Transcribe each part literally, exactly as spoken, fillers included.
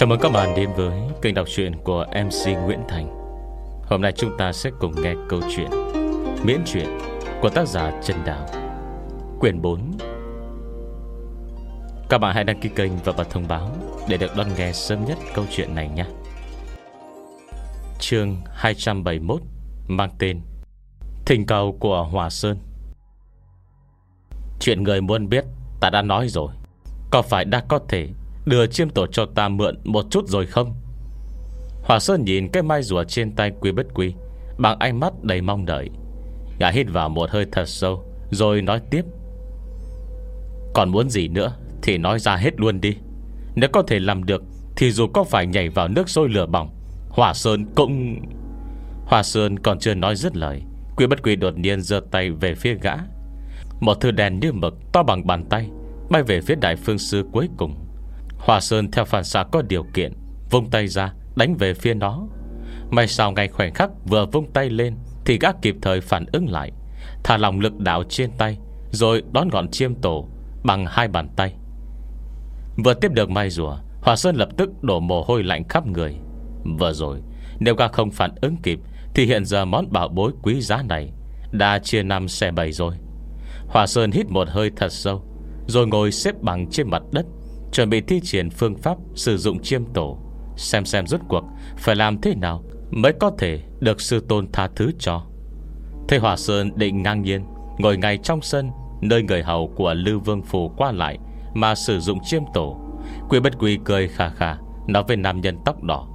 Chào mừng các bạn đến với kênh đọc truyện của em xê Nguyễn Thành. Hôm nay chúng ta sẽ cùng nghe câu chuyện miễn truyện của tác giả Trần Đào, quyển bốn. Các bạn hãy đăng ký kênh và bật thông báo để được đón nghe sớm nhất câu chuyện này nhé. Chương hai trăm bảy mươi mốt, mang tên Thỉnh cầu của Hòa Sơn. Chuyện người muốn biết ta đã nói rồi. Có phải đã có thể đưa chiêm tổ cho ta mượn một chút rồi không? Hòa Sơn nhìn cái mai rùa trên tay Quy Bất Quy bằng ánh mắt đầy mong đợi. Gã hít vào một hơi thật sâu rồi nói tiếp: còn muốn gì nữa thì nói ra hết luôn đi. Nếu có thể làm được thì dù có phải nhảy vào nước sôi lửa bỏng, Hòa Sơn cũng... Hòa Sơn còn chưa nói dứt lời, Quy Bất Quy đột nhiên giơ tay về phía gã. Một thứ đèn như mực to bằng bàn tay bay về phía đại phương sư cuối cùng. Hòa Sơn theo phản xạ có điều kiện vung tay ra đánh về phía nó. May sao ngay khoảnh khắc vừa vung tay lên thì gã kịp thời phản ứng lại, thả lỏng lực đạo trên tay, rồi đón gọn chiêm tổ bằng hai bàn tay. Vừa tiếp được mai rùa, Hòa Sơn lập tức đổ mồ hôi lạnh khắp người. Vừa rồi nếu gã không phản ứng kịp thì hiện giờ món bảo bối quý giá này đã chia năm xẻ bảy rồi. Hòa Sơn hít một hơi thật sâu rồi ngồi xếp bằng trên mặt đất, chuẩn bị thi triển phương pháp sử dụng chiêm tổ, xem xem rốt cuộc phải làm thế nào mới có thể được sư tôn tha thứ cho. Thế Hòa Sơn định ngang nhiên ngồi ngay trong sân, nơi người hầu của Lư Vương Phủ qua lại mà sử dụng chiêm tổ. Quy Bất Quy cười khà khà nói với nam nhân tóc đỏ: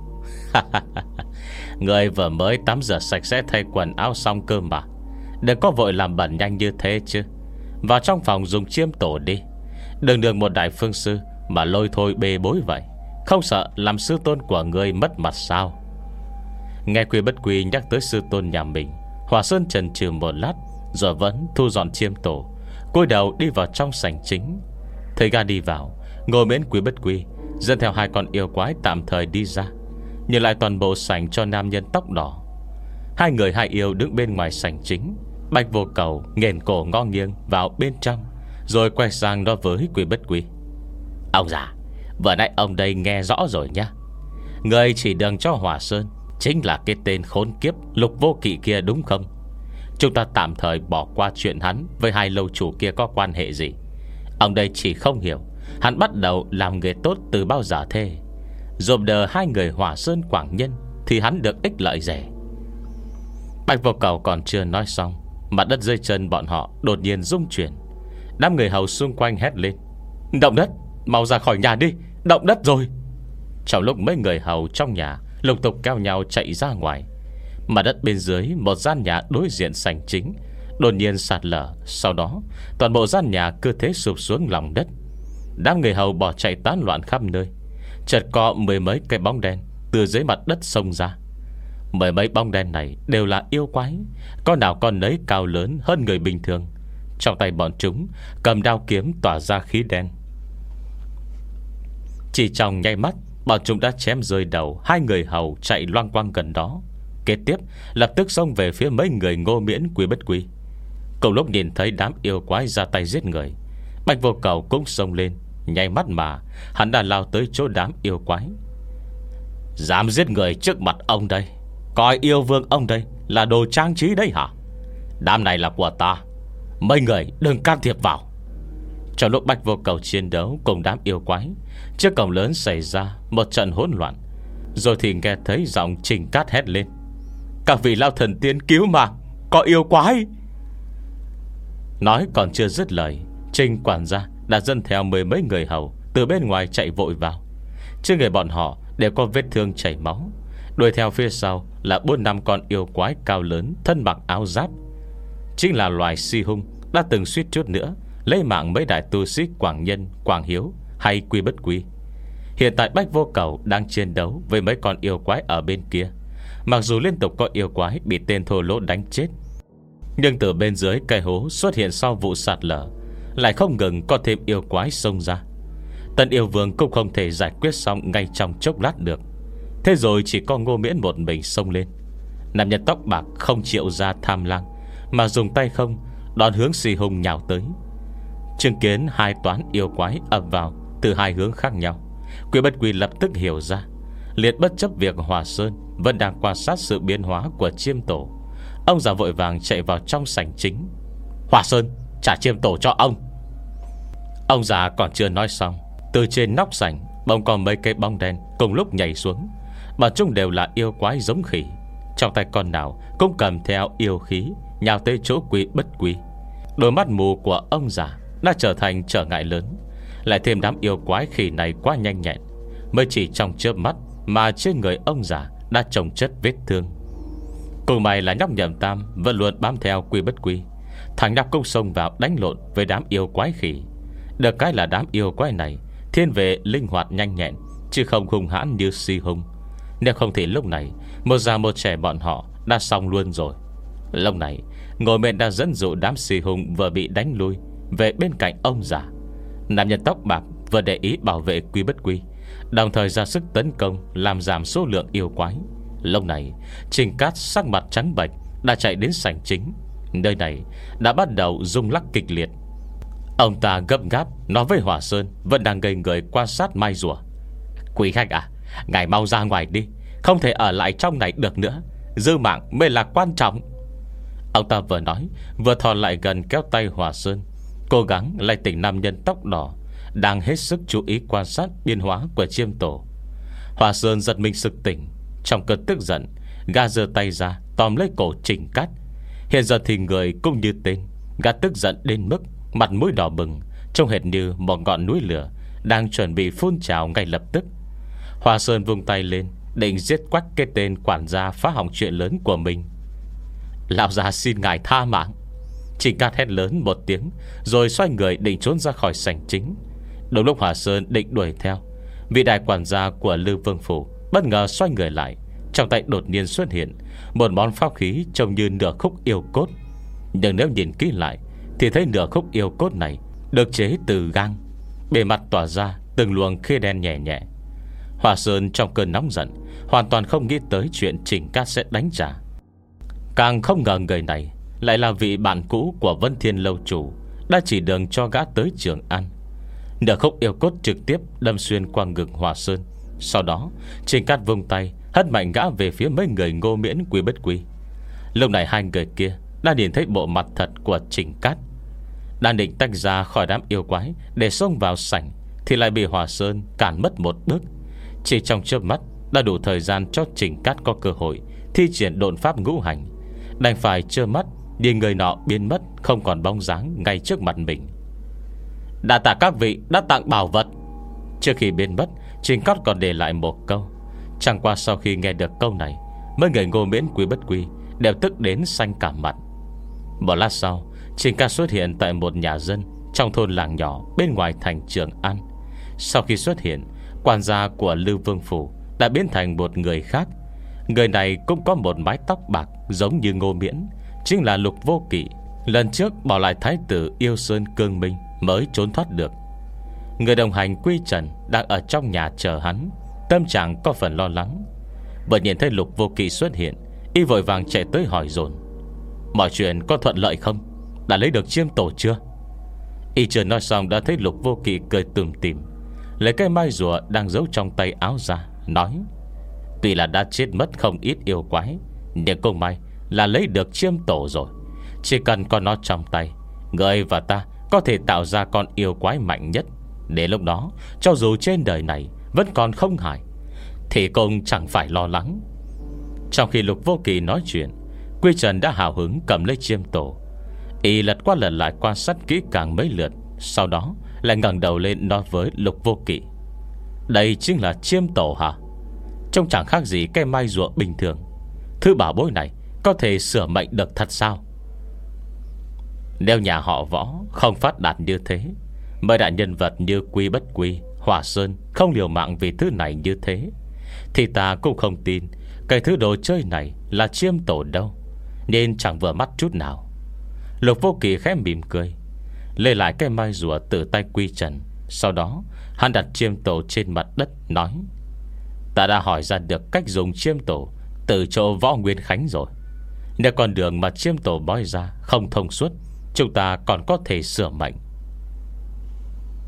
người vừa mới tắm rửa sạch sẽ thay quần áo xong cơ mà, đừng có vội làm bẩn nhanh như thế chứ. Vào trong phòng dùng chiêm tổ đi. Đừng được một đại phương sư mà lôi thôi bê bối vậy. Không sợ làm sư tôn của người mất mặt sao? Nghe Quy Bất Quy nhắc tới sư tôn nhà mình, Hòa Sơn chần chừ một lát rồi vẫn thu dọn chiêm tổ, cúi đầu đi vào trong sảnh chính. Thấy gã đi vào, ngồi miễn Quy Bất Quy dẫn theo hai con yêu quái tạm thời đi ra, nhìn lại toàn bộ sảnh cho nam nhân tóc đỏ. Hai người hai yêu đứng bên ngoài sảnh chính. Bạch Vô Cầu nghển cổ ngó nghiêng vào bên trong, rồi quay sang nói với Quy Bất Quy: ông già, vừa nãy ông đây nghe rõ rồi nhá. Người chỉ đường cho Hòa Sơn chính là cái tên khốn kiếp Lục Vô Kỵ kia đúng không? Chúng ta tạm thời bỏ qua chuyện hắn với hai lâu chủ kia có quan hệ gì. Ông đây chỉ không hiểu hắn bắt đầu làm người tốt từ bao giờ thế. Dồn đờ hai người Hòa Sơn Quảng Nhân thì hắn được ích lợi rẻ. Bạch Vô Cầu còn chưa nói xong, mặt đất dưới chân bọn họ đột nhiên rung chuyển. Đám người hầu xung quanh hét lên: động đất, mau ra khỏi nhà đi, động đất rồi. Trong lúc mấy người hầu trong nhà lục tục kéo nhau chạy ra ngoài, mặt đất bên dưới một gian nhà đối diện sảnh chính đột nhiên sạt lở. Sau đó toàn bộ gian nhà cứ thế sụp xuống lòng đất. Đám người hầu bỏ chạy tán loạn khắp nơi. Chợt có mười mấy cái bóng đen từ dưới mặt đất xông ra. Mười mấy bóng đen này đều là yêu quái, con nào con nấy cao lớn hơn người bình thường. Trong tay bọn chúng cầm đao kiếm tỏa ra khí đen. Chỉ trong nháy mắt, bọn chúng đã chém rơi đầu hai người hầu chạy loang quang gần đó. Kế tiếp lập tức xông về phía mấy người Ngô Miễn Quy Bất Quy. Cùng lúc nhìn thấy đám yêu quái ra tay giết người, Bạch Vô Cầu cũng xông lên. Nháy mắt mà hắn đã lao tới chỗ đám yêu quái. Dám giết người trước mặt ông đây, coi yêu vương ông đây là đồ trang trí đấy hả? Đám này là của ta, mấy người đừng can thiệp vào. Trong lúc Bạch Vô Cầu chiến đấu cùng đám yêu quái, trước cổng lớn xảy ra một trận hỗn loạn. Rồi thì nghe thấy giọng Trình Cát hét lên: các vị lao thần tiên cứu mạng, có yêu quái. Nói còn chưa dứt lời, Trình quản gia đã dẫn theo mười mấy người hầu từ bên ngoài chạy vội vào. Trên người bọn họ đều có vết thương chảy máu. Đuổi theo phía sau là bốn năm con yêu quái cao lớn, thân mặc áo giáp. Chính là loài si hung đã từng suýt chút nữa lấy mạng mấy đại tu sĩ Quảng Nhân, Quảng Hiếu hay Quy Bất Quy. Hiện tại Bạch Vô Cầu đang chiến đấu với mấy con yêu quái ở bên kia. Mặc dù liên tục có yêu quái bị tên thô lỗ đánh chết, nhưng từ bên dưới cây hố xuất hiện sau vụ sạt lở lại không ngừng có thêm yêu quái xông ra. Tân yêu vương cũng không thể giải quyết xong ngay trong chốc lát được. Thế rồi chỉ có Ngô Miễn một mình xông lên. Nam nhân tóc bạc không chịu ra tham lang, mà dùng tay không đón hướng si hung nhào tới. Chứng kiến hai toán yêu quái ập vào từ hai hướng khác nhau, Quý Bất Quy lập tức hiểu ra, liền bất chấp việc Hòa Sơn vẫn đang quan sát sự biến hóa của chiêm tổ. Ông già vội vàng chạy vào trong sảnh chính. Hòa Sơn, trả chiêm tổ cho ông. Ông già còn chưa nói xong, từ trên nóc sảnh bỗng có mấy cái bóng đen cùng lúc nhảy xuống. Bọn chúng đều là yêu quái giống khỉ, trong tay con nào cũng cầm theo yêu khí, nhào tới chỗ Quý Bất Quy. Đôi mắt mù của ông già đã trở thành trở ngại lớn. Lại thêm đám yêu quái khỉ này quá nhanh nhẹn, mới chỉ trong chớp mắt mà trên người ông già đã chồng chất vết thương. Cùng mày là nhóc Nhậm Tam vẫn luôn bám theo Quý Bất Quy. Thằng nhóc cũng xông vào đánh lộn với đám yêu quái khỉ. Được cái là đám yêu quái này thiên về linh hoạt nhanh nhẹn, chứ không hung hãn như Si Hung. Nếu không thì lúc này một già một trẻ bọn họ đã xong luôn rồi. Lúc này ngồi mền đã dẫn dụ đám Si Hung vừa bị đánh lui về bên cạnh ông già. Nam nhân tóc bạc vừa để ý bảo vệ Quý Bất Quy, đồng thời ra sức tấn công làm giảm số lượng yêu quái. Lúc này Trình Cát sắc mặt trắng bệch đã chạy đến sảnh chính. Nơi này đã bắt đầu rung lắc kịch liệt. Ông ta gấp gáp nói với Hòa Sơn vẫn đang ngây người quan sát mai rùa. Quý khách à, ngài mau ra ngoài đi, không thể ở lại trong này được nữa, dư mạng mới là quan trọng. Ông ta vừa nói vừa thò lại gần kéo tay Hòa Sơn, cố gắng lay tỉnh nam nhân tóc đỏ đang hết sức chú ý quan sát biến hóa của chiêm tổ. Hòa Sơn giật mình sực tỉnh. Trong cơn tức giận, gã giơ tay ra tóm lấy cổ Trình Cát. Hiện giờ thì người cũng như tên, gã tức giận đến mức mặt mũi đỏ bừng, trông hệt như một ngọn núi lửa đang chuẩn bị phun trào ngay lập tức. Hòa Sơn vung tay lên định giết quách cái tên quản gia phá hỏng chuyện lớn của mình. Lão già xin ngài tha mạng. Trình Cát hét lớn một tiếng, rồi xoay người định trốn ra khỏi sảnh chính. Đúng lúc Hòa Sơn định đuổi theo, vị đại quản gia của Lư Vương Phủ bất ngờ xoay người lại. Trong tay đột nhiên xuất hiện một món pháp khí trông như nửa khúc yêu cốt. Nhưng nếu nhìn kỹ lại thì thấy nửa khúc yêu cốt này được chế từ gang, bề mặt tỏa ra từng luồng khí đen nhẹ nhẹ. Hòa Sơn trong cơn nóng giận hoàn toàn không nghĩ tới chuyện Trình Cát sẽ đánh trả. Càng không ngờ người này lại là vị bạn cũ của Vân Thiên Lâu chủ, đã chỉ đường cho gã tới Trường An. Nửa khúc yêu cốt trực tiếp đâm xuyên qua ngực Hòa Sơn. Sau đó Trình Cát vung tay hất mạnh gã về phía mấy người Ngô Miễn, Quý Bất Quy. Lúc này hai người kia đã nhìn thấy bộ mặt thật của Trình Cát. Đang định tách ra khỏi đám yêu quái để xông vào sảnh, thì lại bị Hòa Sơn cản mất một bước. Chỉ trong chớp mắt đã đủ thời gian cho Trình Cát có cơ hội thi triển độn pháp ngũ hành, đành phải trơ mắt nhìn người nọ biến mất không còn bóng dáng ngay trước mặt mình. Đa tạ các vị đã tặng bảo vật. Trước khi biến mất, Trình Cát còn để lại một câu. Chẳng qua sau khi nghe được câu này, mấy người Ngô Miễn, Quý Bất Quy đều tức đến xanh cả mặt. Một lát sau, Trình Cát xuất hiện tại một nhà dân trong thôn làng nhỏ bên ngoài thành Trường An. Sau khi xuất hiện, quản gia của Lư Vương Phủ đã biến thành một người khác. Người này cũng có một mái tóc bạc giống như Ngô Miễn, chính là Lục Vô Kỵ, lần trước bỏ lại thái tử Yêu Sơn Cương Minh mới trốn thoát được. Người đồng hành Quy Trần đang ở trong nhà chờ hắn, tâm trạng có phần lo lắng. Bởi nhìn thấy Lục Vô Kỵ xuất hiện, y vội vàng chạy tới hỏi dồn: mọi chuyện có thuận lợi không? Đã lấy được chiêm tổ chưa? Y chưa nói xong đã thấy Lục Vô Kỵ cười tủm tỉm, lấy cái mai rùa đang giấu trong tay áo ra, nói: tuy là đã chết mất không ít yêu quái, nhưng cũng may là lấy được chiêm tổ rồi. Chỉ cần có nó trong tay, người và ta có thể tạo ra con yêu quái mạnh nhất. Đến lúc đó, cho dù trên đời này vẫn còn không hại, thì cũng chẳng phải lo lắng. Trong khi Lục Vô Kỵ nói chuyện, Quy Trần đã hào hứng cầm lấy chiêm tổ. Y lật qua lần lại quan sát kỹ càng mấy lượt, sau đó lại ngẩng đầu lên nói với Lục Vô Kỵ: đây chính là chiêm tổ hả? Trông chẳng khác gì cái mai rùa bình thường. Thứ bảo bối này có thể sửa mệnh được thật sao? Nếu nhà họ Võ không phát đạt như thế, mấy đại nhân vật như Quý Bất Quy, Hòa Sơn không liều mạng vì thứ này như thế, thì ta cũng không tin cái thứ đồ chơi này là chiêm tổ đâu, nên chẳng vừa mắt chút nào. Lục Vô Kỵ khẽ mỉm cười, lấy lại cái mai rùa từ tay Quy Trần. Sau đó hắn đặt chiêm tổ trên mặt đất, nói: ta đã hỏi ra được cách dùng chiêm tổ từ chỗ Võ Nguyên Khánh rồi. Nếu con đường mà chiêm tổ bói ra không thông suốt, chúng ta còn có thể sửa mệnh.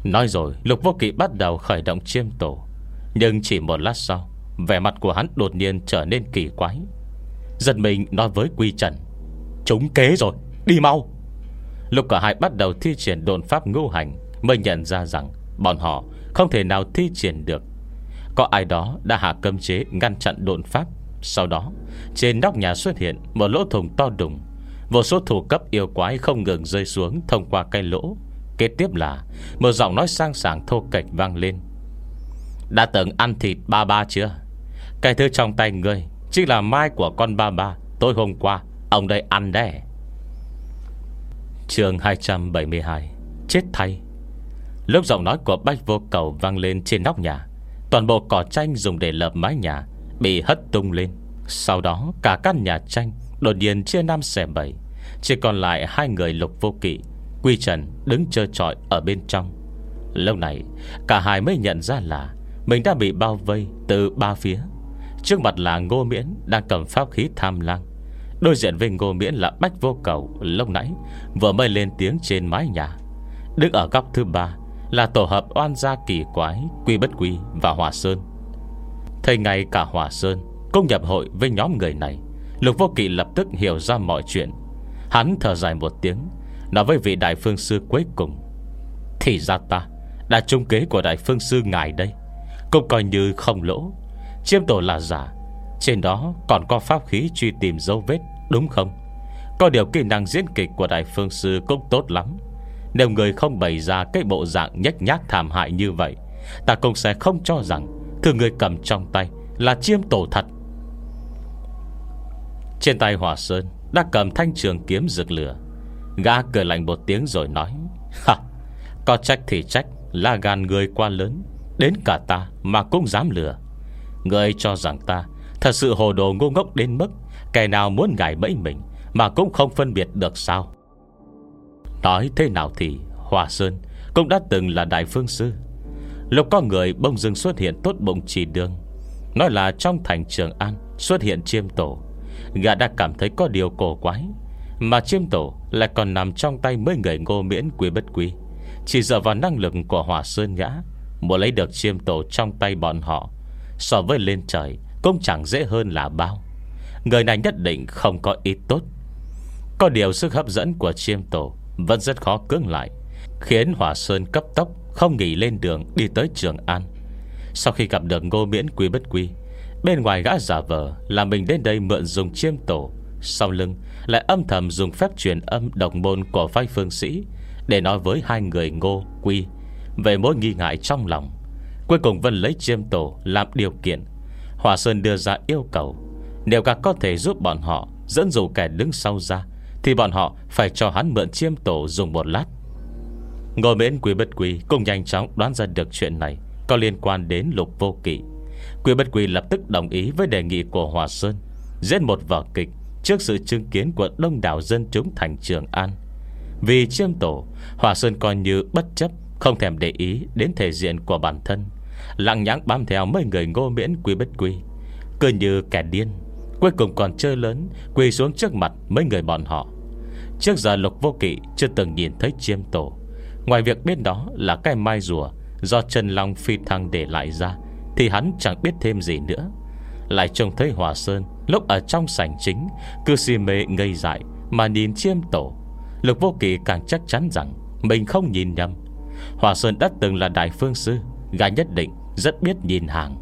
Nói rồi Lục Vô Kỵ bắt đầu khởi động chiêm tổ. Nhưng chỉ một lát sau, vẻ mặt của hắn đột nhiên trở nên kỳ quái. Giật mình nói với Quy Trần: "Trúng kế rồi, đi mau." Lúc cả hai bắt đầu thi triển độn pháp ngũ hành, mới nhận ra rằng bọn họ không thể nào thi triển được. Có ai đó đã hạ cấm chế ngăn chặn độn pháp. Sau đó trên nóc nhà xuất hiện một lỗ thủng to đùng. Vô số thủ cấp yêu quái không ngừng rơi xuống thông qua cái lỗ. Kế tiếp là một giọng nói sang sảng thô kệch vang lên: "Đã từng ăn thịt ba ba chưa? Cái thứ trong tay ngươi chính là mai của con ba ba tối hôm qua ông đây ăn đấy." Chương hai trăm bảy mươi hai: Chết thay. Lúc giọng nói của Bách Vô Cầu vang lên trên nóc nhà, toàn bộ cỏ tranh dùng để lợp mái nhà bị hất tung lên. Sau đó cả căn nhà tranh đột nhiên chia năm xẻ bảy, chỉ còn lại hai người Lục Vô Kỵ, Quy Trần đứng trơ trọi ở bên trong. Lúc này cả hai mới nhận ra là mình đã bị bao vây từ ba phía. Trước mặt là Ngô Miễn đang cầm pháp khí Tham Lang. Đối diện với Ngô Miễn là Bách Vô Cầu lúc nãy vừa mới lên tiếng trên mái nhà. Đứng ở góc thứ ba là tổ hợp oan gia kỳ quái Quy Bất Quy và Hỏa Sơn. Thấy ngay cả Hỏa Sơn cũng nhập hội với nhóm người này, Lục Vô Kỵ lập tức hiểu ra mọi chuyện. Hắn thở dài một tiếng, nói với vị đại phương sư cuối cùng: "Thì ra ta đã trúng kế của đại phương sư ngài đây, cũng coi như không lỗ. Chiêm tổ là giả, trên đó còn có pháp khí truy tìm dấu vết, đúng không? Có điều kỹ năng diễn kịch của đại phương sư cũng tốt lắm. Nếu người không bày ra cái bộ dạng nhếch nhác thảm hại như vậy, ta cũng sẽ không cho rằng thứ người cầm trong tay là chiêm tổ thật." Trên tay Hỏa Sơn đã cầm thanh trường kiếm rực lửa. Gã cười lạnh một tiếng rồi nói: "Ha, có trách thì trách, là gan người quá lớn, đến cả ta mà cũng dám lừa. Người cho rằng ta thật sự hồ đồ ngu ngốc đến mức kẻ nào muốn gài bẫy mình mà cũng không phân biệt được sao?" Nói thế nào thì Hỏa Sơn cũng đã từng là đại phương sư. Lúc có người bỗng dưng xuất hiện tốt bụng chỉ đường, nói là trong thành Trường An xuất hiện chiêm tổ, gã đã cảm thấy có điều cổ quái. Mà chiêm tổ lại còn nằm trong tay mấy người Ngô Miễn Quy Bất Quy. Chỉ dựa vào năng lực của Hỏa Sơn gã muốn lấy được chiêm tổ trong tay bọn họ, so với lên trời cũng chẳng dễ hơn là bao. Người này nhất định không có ý tốt. Có điều sức hấp dẫn của chiêm tổ vẫn rất khó cưỡng lại, khiến Hỏa Sơn cấp tốc không nghỉ lên đường đi tới Trường An. Sau khi gặp được Ngô Miễn Quy Bất Quy, bên ngoài gã giả vờ là mình đến đây mượn dùng chiêm tổ, sau lưng lại âm thầm dùng phép truyền âm độc môn của phái phương sĩ để nói với hai người Ngô Quy về mối nghi ngại trong lòng. Cuối cùng vẫn lấy chiêm tổ làm điều kiện. Hỏa Sơn đưa ra yêu cầu, nếu gã có thể giúp bọn họ dẫn dụ kẻ đứng sau ra, thì bọn họ phải cho hắn mượn chiêm tổ dùng một lát. Ngô Miễn Quy Bất Quy cũng nhanh chóng đoán ra được chuyện này có liên quan đến Lục Vô Kỵ. Quy Bất Quy lập tức đồng ý với đề nghị của Hỏa Sơn, diễn một vở kịch trước sự chứng kiến của đông đảo dân chúng thành Trường An. Vì chiêm tổ, Hỏa Sơn coi như bất chấp, không thèm để ý đến thể diện của bản thân, lặng nhãng bám theo mấy người Ngô Miễn Quy Bất Quy, cứ như kẻ điên. Cuối cùng còn chơi lớn, quỳ xuống trước mặt mấy người bọn họ. Trước giờ Lục Vô Kỵ chưa từng nhìn thấy chiêm tổ. Ngoài việc biết đó là cái mai rùa do Trần Long phi thăng để lại ra, thì hắn chẳng biết thêm gì nữa. Lại trông thấy Hỏa Sơn lúc ở trong sảnh chính cứ si mê ngây dại mà nhìn chiêm tổ, Lục Vô Kỵ càng chắc chắn rằng mình không nhìn nhầm. Hỏa Sơn đã từng là đại phương sư, gã nhất định rất biết nhìn hàng.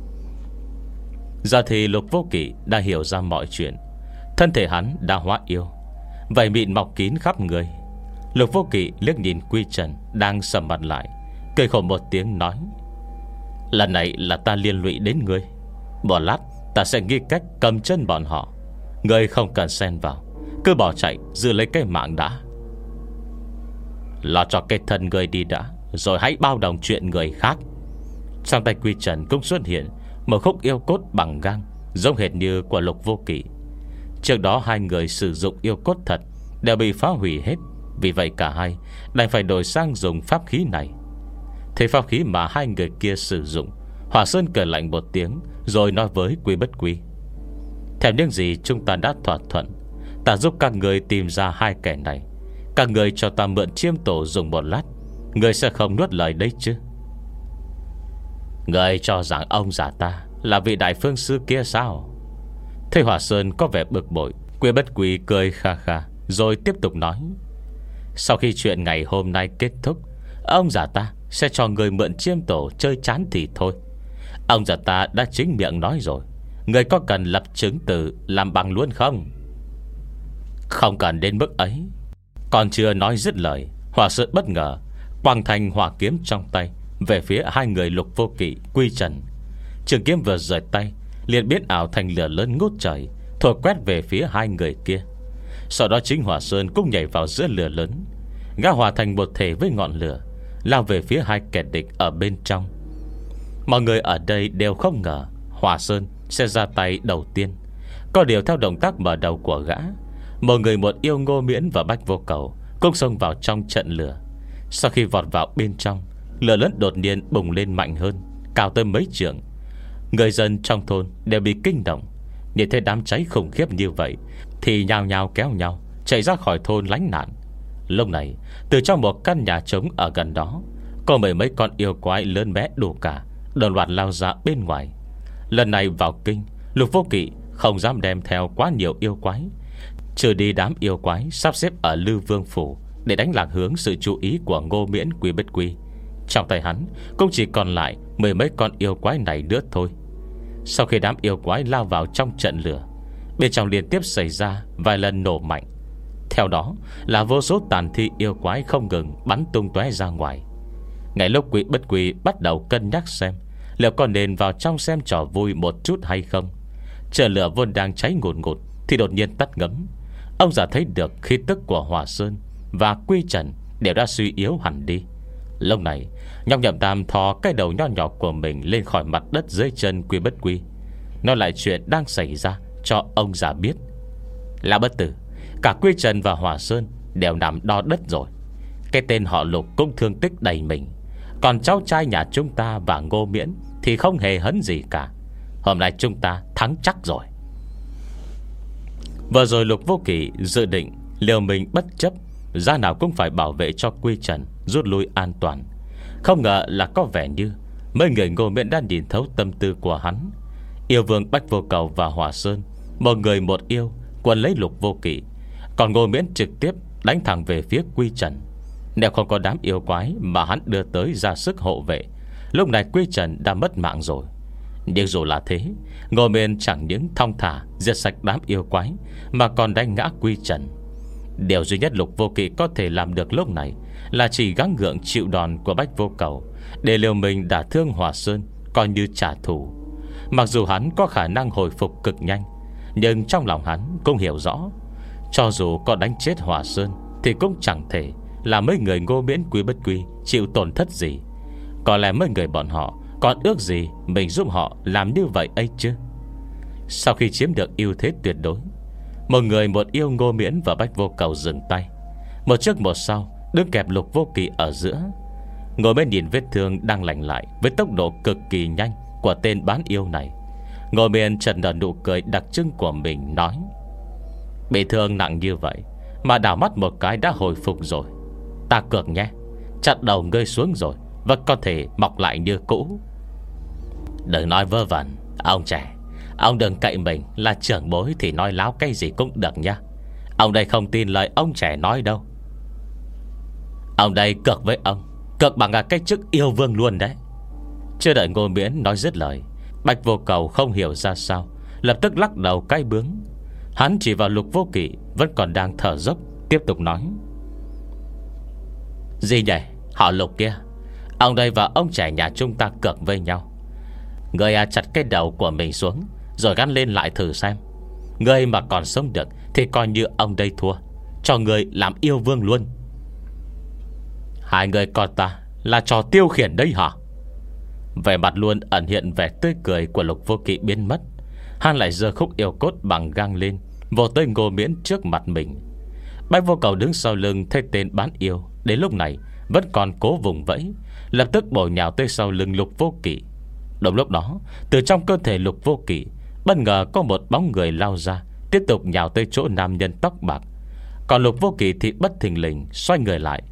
Giờ thì Lục Vô Kỵ đã hiểu ra mọi chuyện. Thân thể hắn đã hóa yêu, vảy mịn mọc kín khắp người. Lục Vô Kỵ liếc nhìn Quy Trần đang sầm mặt lại, cười khổ một tiếng nói: "Lần này là ta liên lụy đến ngươi. Một lát ta sẽ nghĩ cách cầm chân bọn họ. Ngươi không cần xen vào, cứ bỏ chạy giữ lấy cái mạng đã. Lo cho cái thân ngươi đi đã, rồi hãy bao đồng chuyện người khác." Trong tay Quy Trần cũng xuất hiện một khúc yêu cốt bằng gang, giống hệt như của Lục Vô Kỵ. Trước đó hai người sử dụng yêu cốt thật đều bị phá hủy hết, vì vậy cả hai đành phải đổi sang dùng pháp khí này. Thế pháp khí mà hai người kia sử dụng, Hỏa Sơn cười lạnh một tiếng rồi nói với Quy Bất Quy: "Theo những gì chúng ta đã thỏa thuận, ta giúp các người tìm ra hai kẻ này. Các người cho ta mượn chiêm tổ dùng một lát, Người sẽ không nuốt lời đấy chứ? Người cho rằng ông già ta là vị đại phương sư kia sao? Thế Hòa Sơn có vẻ bực bội. Quy Bất Quy cười kha kha, rồi tiếp tục nói: Sau khi chuyện ngày hôm nay kết thúc, ông già ta sẽ cho người mượn chiêm tổ chơi chán thì thôi. Ông già ta đã chính miệng nói rồi, người có cần lập chứng từ làm bằng luôn không? Không cần đến mức ấy. Còn chưa nói dứt lời, Hòa Sơn bất ngờ quang thành hỏa kiếm trong tay về phía hai người Lục Vô Kỵ, Quy Trần. Trường kiếm vừa rời tay liền biến ảo thành lửa lớn ngút trời, thổi quét về phía hai người kia. Sau đó chính Hòa Sơn cũng nhảy vào giữa lửa lớn, gã hòa thành một thể với ngọn lửa, lao về phía hai kẻ địch ở bên trong. Mọi người ở đây đều không ngờ Hòa Sơn sẽ ra tay đầu tiên. Có điều theo động tác mở đầu của gã, một người một yêu Ngô Miễn và Bách Vô Cầu cũng xông vào trong trận lửa. Sau khi vọt vào bên trong, lửa lớn đột nhiên bùng lên mạnh hơn, cao tới mấy trượng. Người dân trong thôn đều bị kinh động. Nhìn thấy đám cháy khủng khiếp như vậy thì nhao nhao kéo nhau chạy ra khỏi thôn lánh nạn. Lúc này, từ trong một căn nhà trống ở gần đó, có mười mấy con yêu quái lớn bé đủ cả đồng loạt lao ra bên ngoài. Lần này vào kinh, Lục Vô Kỵ không dám đem theo quá nhiều yêu quái, trừ đi đám yêu quái sắp xếp ở Lư Vương Phủ để đánh lạc hướng sự chú ý của Ngô Miễn, Quy Bất Quy. Trong tay hắn cũng chỉ còn lại mười mấy con yêu quái này nữa thôi. Sau khi đám yêu quái lao vào trong trận lửa, bên trong liên tiếp xảy ra vài lần nổ mạnh. Theo đó là vô số tàn thi yêu quái không ngừng bắn tung tóe ra ngoài. Ngay lúc Quy Bất Quy bắt đầu cân nhắc xem liệu có nên vào trong xem trò vui một chút hay không, trận lửa vốn đang cháy ngùn ngụt thì đột nhiên tắt ngấm. Ông già thấy được khí tức của Hòa Sơn và Quy Trần đều đã suy yếu hẳn đi. Lúc này Nhóc Nhậm Tam thò cái đầu nho nhỏ của mình lên khỏi mặt đất dưới chân Quy Bất Quy, nói lại chuyện đang xảy ra cho ông già biết. Là bất tử, cả Quy Trần và Hòa Sơn đều nằm đo đất rồi. Cái tên họ Lục cũng thương tích đầy mình, còn cháu trai nhà chúng ta và Ngô Miễn thì không hề hấn gì cả. Hôm nay chúng ta thắng chắc rồi. Vừa rồi Lục Vô Kỵ dự định liều mình bất chấp ra nào cũng phải bảo vệ cho Quy Trần rút lui an toàn. Không ngờ là có vẻ như mấy người Ngô Miễn đã nhìn thấu tâm tư của hắn. Yêu vương Bách Vô Cầu và Hòa Sơn, một người một yêu, quần lấy Lục Vô Kỵ, còn Ngô Miễn trực tiếp đánh thẳng về phía Quy Trần. Nếu không có đám yêu quái mà hắn đưa tới ra sức hộ vệ, lúc này Quy Trần đã mất mạng rồi. Nhưng dù là thế, Ngô Miễn chẳng những thong thả diệt sạch đám yêu quái, mà còn đánh ngã Quy Trần. Điều duy nhất Lục Vô Kỵ có thể làm được lúc này là chỉ gắng gượng chịu đòn của Bách Vô Cầu, để liều mình đả thương Hòa Sơn, coi như trả thù. Mặc dù hắn có khả năng hồi phục cực nhanh, nhưng trong lòng hắn cũng hiểu rõ, cho dù có đánh chết Hòa Sơn thì cũng chẳng thể là mấy người Ngô Miễn, Quy Bất Quy chịu tổn thất gì. Có lẽ mấy người bọn họ còn ước gì mình giúp họ làm như vậy ấy chứ. Sau khi chiếm được ưu thế tuyệt đối, một người một yêu Ngô Miễn và Bách Vô Cầu dừng tay, một trước một sau đứng kẹp Lục Vô Kỵ ở giữa. Ngồi bên nhìn vết thương đang lành lại với tốc độ cực kỳ nhanh của tên bán yêu này, Ngô Miễn trần nở nụ cười đặc trưng của mình, nói: Bị thương nặng như vậy mà đảo mắt một cái đã hồi phục rồi. Ta cược nhé, chặt đầu ngươi xuống rồi vẫn có thể mọc lại như cũ. Đừng nói vơ vẩn, ông trẻ. Ông đừng cậy mình là trưởng bối thì nói láo cái gì cũng được nhá. Ông đây không tin lời ông trẻ nói đâu. Ông đây cược với ông, cược bằng cái chức yêu vương luôn đấy. Chưa đợi Ngô Miễn nói dứt lời, Bách Vô Cầu không hiểu ra sao lập tức lắc đầu cay bướng. Hắn chỉ vào Lục Vô Kỵ vẫn còn đang thở dốc, tiếp tục nói: Gì nhỉ, họ Lục kia, ông đây và ông trẻ nhà chúng ta cược với nhau. Người à chặt cái đầu của mình xuống rồi gắn lên lại thử xem. Người mà còn sống được thì coi như ông đây thua, cho người làm yêu vương luôn. Hai người con ta là trò tiêu khiển đấy hả? Vẻ mặt luôn ẩn hiện vẻ tươi cười của Lục Vô Kỵ biến mất. Hắn lại giơ khúc yêu cốt bằng gang lên, vồ tới Ngô Miễn trước mặt mình. Bách Vô Cầu đứng sau lưng thấy tên bán yêu đến lúc này vẫn còn cố vùng vẫy, lập tức bổ nhào tới sau lưng Lục Vô Kỵ. Đúng lúc đó, từ trong cơ thể Lục Vô Kỵ bất ngờ có một bóng người lao ra, tiếp tục nhào tới chỗ nam nhân tóc bạc. Còn Lục Vô Kỵ thì bất thình lình xoay người lại,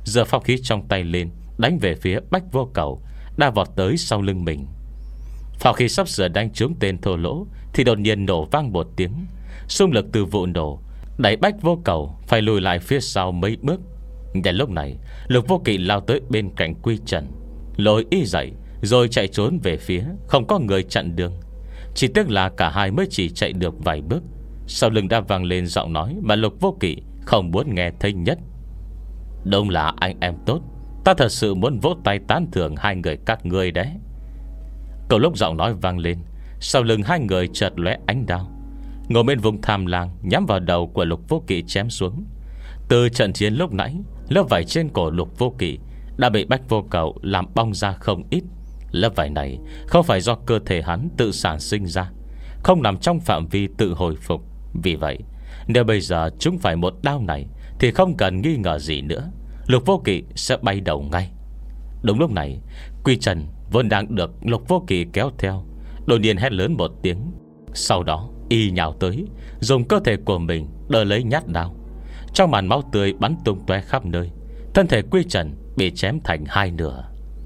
Giờ phong khí trong tay lên, đánh về phía Bách Vô Cầu đã vọt tới sau lưng mình. Phong khí sắp sửa đánh trúng tên thô lỗ thì đột nhiên nổ vang một tiếng. Xung lực từ vụ nổ đẩy Bách Vô Cầu phải lùi lại phía sau mấy bước. Đến lúc này, Lục Vô Kỵ lao tới bên cạnh Quy Trần, lôi y dậy rồi chạy trốn về phía không có người chặn đường. Chỉ tiếc là cả hai mới chỉ chạy được vài bước, sau lưng đã vang lên giọng nói mà Lục Vô Kỵ không muốn nghe thấy nhất. Đúng là anh em tốt, ta thật sự muốn vỗ tay tán thưởng hai người các ngươi đấy. Cầu lúc giọng nói vang lên, sau lưng hai người chợt lóe ánh đao. Ngồi bên vùng tham lang nhắm vào đầu của Lục Vô Kỵ chém xuống. Từ trận chiến lúc nãy, lớp vải trên cổ Lục Vô Kỵ đã bị Bách Vô Cầu làm bong ra không ít. Lớp vải này không phải do cơ thể hắn tự sản sinh ra, không nằm trong phạm vi tự hồi phục. Vì vậy, nếu bây giờ chúng phải một đao này thì không cần nghi ngờ gì nữa, Lục Vô Kỵ sẽ bay đầu ngay. Đúng lúc này, Quy Trần vốn đang được Lục Vô Kỵ kéo theo, đột nhiên hét lớn một tiếng. Sau đó y nhào tới, dùng cơ thể của mình đỡ lấy nhát đao. Trong màn máu tươi bắn tung tóe khắp nơi, thân thể Quy Trần bị chém thành hai nửa.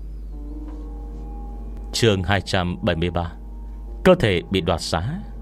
Chương hai trăm bảy mươi ba, cơ thể bị đoạt xá.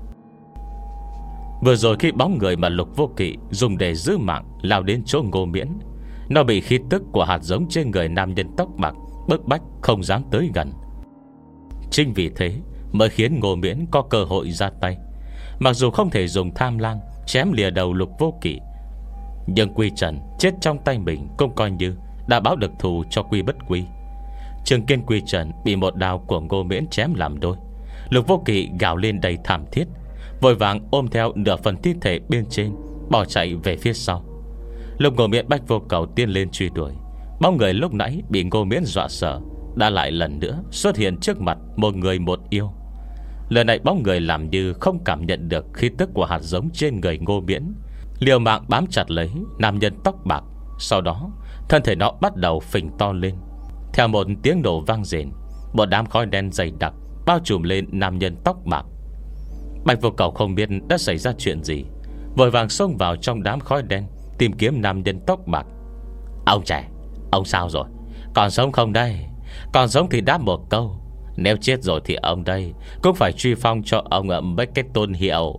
Vừa rồi khi bóng người mà Lục Vô Kỵ dùng để giữ mạng lao đến chỗ Ngô Miễn, nó bị khí tức của hạt giống trên người nam nhân tóc bạc bức bách không dám tới gần. Chính vì thế mới khiến Ngô Miễn có cơ hội ra tay. Mặc dù không thể dùng tham lang chém lìa đầu Lục Vô Kỵ, nhưng Quy Trần chết trong tay mình cũng coi như đã báo được thù cho Quy Bất Quy. Trường kiên Quy Trần bị một đao của Ngô Miễn chém làm đôi. Lục Vô Kỵ gào lên đầy thảm thiết, vội vàng ôm theo nửa phần thi thể bên trên, bỏ chạy về phía sau. Lúc Ngô Miễn Bách Vô Cầu tiến lên truy đuổi, bóng người lúc nãy bị Ngô Miễn dọa sợ đã lại lần nữa xuất hiện trước mặt một người một yêu. Lần này bóng người làm như không cảm nhận được khí tức của hạt giống trên người Ngô Miễn, liều mạng bám chặt lấy nam nhân tóc bạc. Sau đó thân thể nó bắt đầu phình to lên. Theo một tiếng nổ vang rền, một đám khói đen dày đặc bao trùm lên nam nhân tóc bạc. Bạch Vô Cầu không biết đã xảy ra chuyện gì, vội vàng xông vào trong đám khói đen tìm kiếm nam nhân tóc bạc. Ông trẻ, ông sao rồi? Còn sống không đây? Còn sống thì đáp một câu, nếu chết rồi thì ông đây cũng phải truy phong cho ông ở mấy cái tôn hiệu.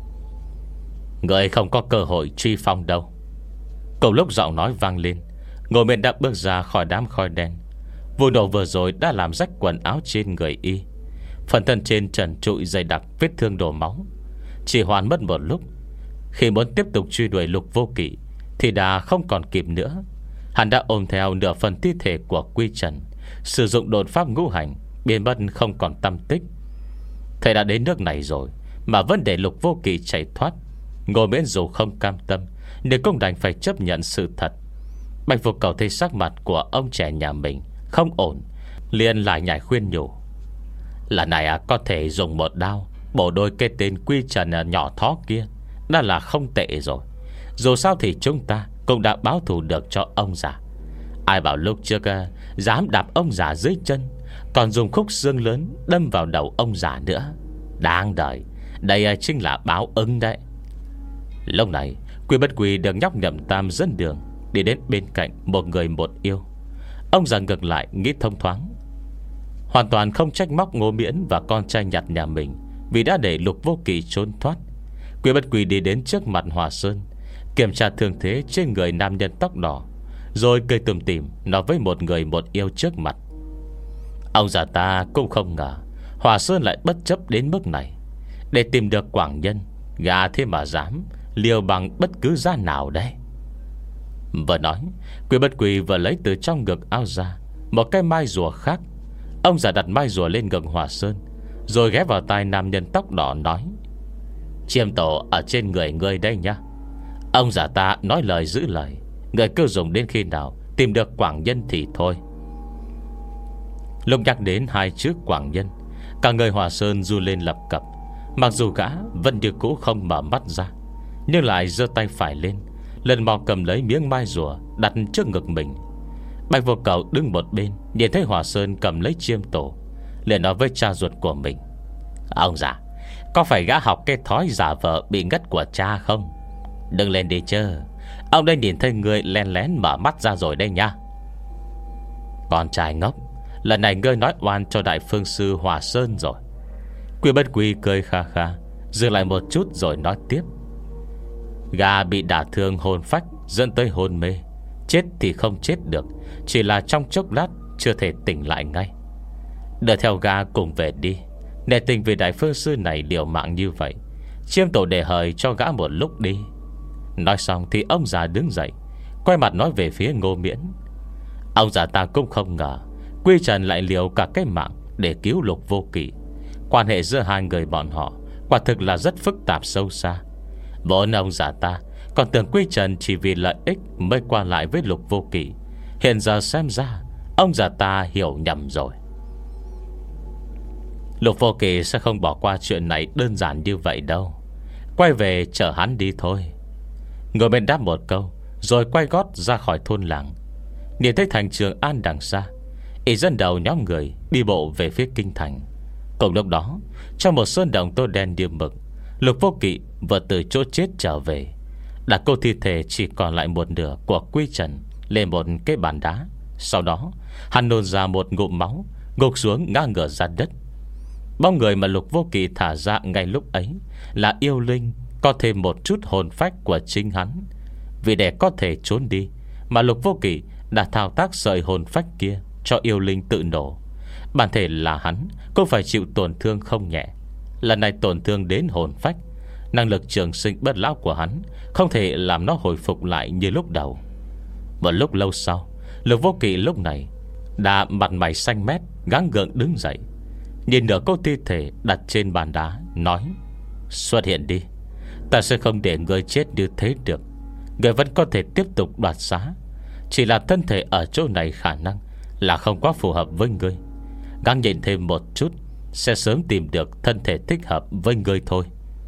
Người không có cơ hội truy phong đâu. Cùng lúc giọng nói vang lên, Ngô Miễn đã bước ra khỏi đám khói đen. Vụ nổ vừa rồi đã làm rách quần áo trên người y, phần thân trên trần trụi dày đặc vết thương đổ máu. Chỉ hoàn mất một lúc. Khi muốn tiếp tục truy đuổi Lục Vô Kỵ thì đã không còn kịp nữa. Hắn đã ôm theo nửa phần thi thể của Quy Trần, sử dụng đột pháp ngũ hành biến mất không còn tăm tích. Thầy đã đến nước này rồi mà vẫn để Lục Vô Kỵ chạy thoát, Ngô Miễn dù không cam tâm nhưng cũng đành phải chấp nhận sự thật. Bạch Vô Cầu thấy sắc mặt của ông trẻ nhà mình không ổn, liền lại nhảy khuyên nhủ. Lần này à, có thể dùng một đao bổ đôi cái tên Quy Trần nhỏ thó kia đã là không tệ rồi. Dù sao thì chúng ta cũng đã báo thù được cho ông già. Ai bảo lúc trước à, dám đạp ông già dưới chân, còn dùng khúc xương lớn đâm vào đầu ông già nữa. Đáng đời. Đây à, chính là báo ứng đấy. Lúc này Quy Bất Quy được nhóc Nhậm Tam dẫn đường đi đến bên cạnh một người một yêu. Ông già ngược lại nghĩ thông thoáng, hoàn toàn không trách móc Ngô Miễn và con trai nhặt nhà mình vì đã để Lục Vô Kỵ trốn thoát. Quy Bất Quy đi đến trước mặt Hòa Sơn, kiểm tra thương thế trên người nam nhân tóc đỏ, rồi cười tủm tỉm nói với một người một yêu trước mặt. Ông già ta cũng không ngờ Hòa Sơn lại bất chấp đến mức này. Để tìm được Quảng Nhân, gà thế mà dám liều bằng bất cứ giá nào đây. Vừa nói, Quy Bất Quy vừa lấy từ trong ngực áo ra một cái mai rùa khác. Ông già đặt mai rùa lên ngực Hòa Sơn, rồi ghé vào tai nam nhân tóc đỏ nói: Chiêm tổ ở trên người ngươi đây nhá. Ông già ta nói lời giữ lời, người cứ dùng đến khi nào tìm được Quảng Nhân thì thôi. Lúc nhắc đến hai chữ Quảng Nhân, cả người Hòa Sơn run lên lập cập. Mặc dù gã vẫn như cũ không mở mắt ra, nhưng lại giơ tay phải lên, lần mò cầm lấy miếng mai rùa đặt trước ngực mình. Bạch Vô Cầu đứng một bên, nhìn thấy Hòa Sơn cầm lấy chiêm tổ, liền nói với cha ruột của mình: Ông già, có phải gã học cái thói giả vờ bị ngất của cha không? Đừng lên đi chứ, ông đây nhìn thấy người len lén mở mắt ra rồi đây nha. Con trai ngốc, lần này ngươi nói oan cho Đại Phương Sư Hòa Sơn rồi. Quy Bất Quy cười kha kha, dừng lại một chút rồi nói tiếp. Gà bị đả thương hồn phách, dẫn tới hôn mê. Chết thì không chết được, chỉ là trong chốc lát chưa thể tỉnh lại ngay. Đợi theo gà cùng về đi. Nể tình vì Đại Phương Sư này liều mạng như vậy, Chiêm Tổ để hời cho gã một lúc đi. Nói xong thì ông già đứng dậy, quay mặt nói về phía Ngô Miễn. Ông già ta cũng không ngờ Quy Trần lại liều cả cái mạng để cứu Lục Vô Kỵ. Quan hệ giữa hai người bọn họ quả thực là rất phức tạp sâu xa. Vốn ông già ta còn tưởng Quy Trần chỉ vì lợi ích mới qua lại với Lục Vô Kỵ. Hiện giờ xem ra ông già ta hiểu nhầm rồi. Lục Vô Kỵ sẽ không bỏ qua chuyện này đơn giản như vậy đâu. Quay về chở hắn đi thôi. Ngồi bên đáp một câu rồi quay gót ra khỏi thôn làng. Nhìn thấy thành Trường An đằng xa, y dẫn đầu nhóm người đi bộ về phía kinh thành. Cùng lúc đó, trong một sơn động tô đen như mực, Lục Vô Kỵ vừa từ chỗ chết trở về, đặt cô thi thể chỉ còn lại một nửa của Quy Trần lên một cái bàn đá. Sau đó hắn nôn ra một ngụm máu, gục xuống ngã ngửa ra đất. Bóng người mà Lục Vô Kỵ thả ra ngay lúc ấy là yêu linh có thêm một chút hồn phách của chính hắn. Vì để có thể trốn đi mà Lục Vô Kỵ đã thao tác sợi hồn phách kia cho yêu linh tự nổ. Bản thể là hắn cũng phải chịu tổn thương không nhẹ. Lần này tổn thương đến hồn phách, năng lực trường sinh bất lão của hắn không thể làm nó hồi phục lại như lúc đầu. Một lúc lâu sau, Lục Vô Kỵ lúc này đã mặt mày xanh mét, gắng gượng đứng dậy, nhìn nửa cô thi thể đặt trên bàn đá, nói: Xuất hiện đi. Ta sẽ không để người chết như thế được. Người vẫn có thể tiếp tục đoạt xá, chỉ là thân thể ở chỗ này khả năng là không quá phù hợp với ngươi. Gắng nhìn thêm một chút, sẽ sớm tìm được thân thể thích hợp với ngươi thôi.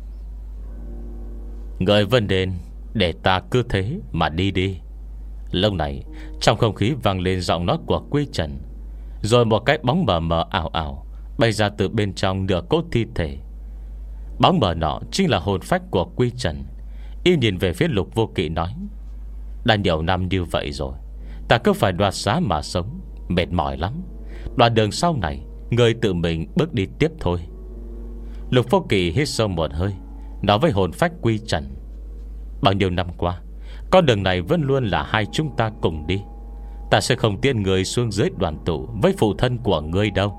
Người vân đền, để ta cứ thế mà đi đi. Lúc này trong không khí vang lên giọng nói của Quy Trần. Rồi một cái bóng mờ mờ ảo ảo bay ra từ bên trong nửa cốt thi thể. Bóng mờ nọ chính là hồn phách của Quy Trần. Y nhìn về phía Lục Vô Kỵ nói: Đã nhiều năm như vậy rồi, ta cứ phải đoạt xá mà sống, mệt mỏi lắm. Đoạn đường sau này người tự mình bước đi tiếp thôi. Lục Vô Kỵ hít sâu một hơi, nói với hồn phách Quy Trần: Bao nhiêu năm qua, con đường này vẫn luôn là hai chúng ta cùng đi. Ta sẽ không tiên người xuống dưới đoàn tụ với phụ thân của ngươi đâu.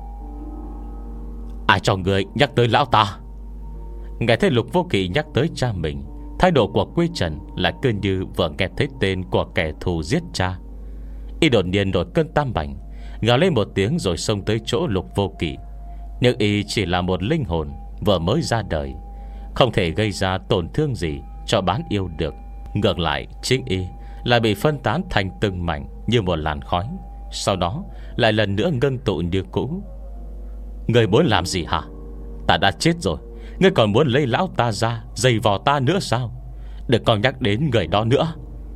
Ai cho ngươi nhắc tới lão ta? Nghe thấy Lục Vô Kỵ nhắc tới cha mình, thái độ của Quy Trần lại cứ như vừa nghe thấy tên của kẻ thù giết cha. Y đột nhiên nổi cơn tam bành, gào lên một tiếng rồi xông tới chỗ Lục Vô Kỵ. Nhưng y chỉ là một linh hồn vừa mới ra đời, không thể gây ra tổn thương gì cho bán yêu được. Ngược lại chính y lại bị phân tán thành từng mảnh như một làn khói, sau đó lại lần nữa ngưng tụ như cũ. Ngươi muốn làm gì hả? Ta đã chết rồi, ngươi còn muốn lấy lão ta ra giày vò ta nữa sao? Đừng còn nhắc đến người đó nữa.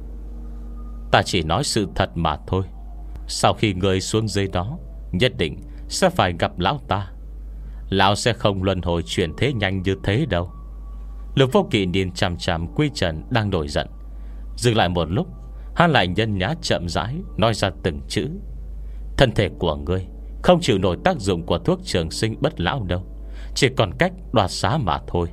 Ta chỉ nói sự thật mà thôi. Sau khi ngươi xuống dưới đó, nhất định sẽ phải gặp lão ta. Lão sẽ không luân hồi chuyển thế nhanh như thế đâu. Lục Vô Kỵ nhìn chằm chằm Quy Trần đang nổi giận. Dừng lại một lúc, hắn lại nhân nhá chậm rãi nói ra từng chữ: Thân thể của ngươi không chịu nổi tác dụng của thuốc trường sinh bất lão đâu, chỉ còn cách đoạt xá mà thôi.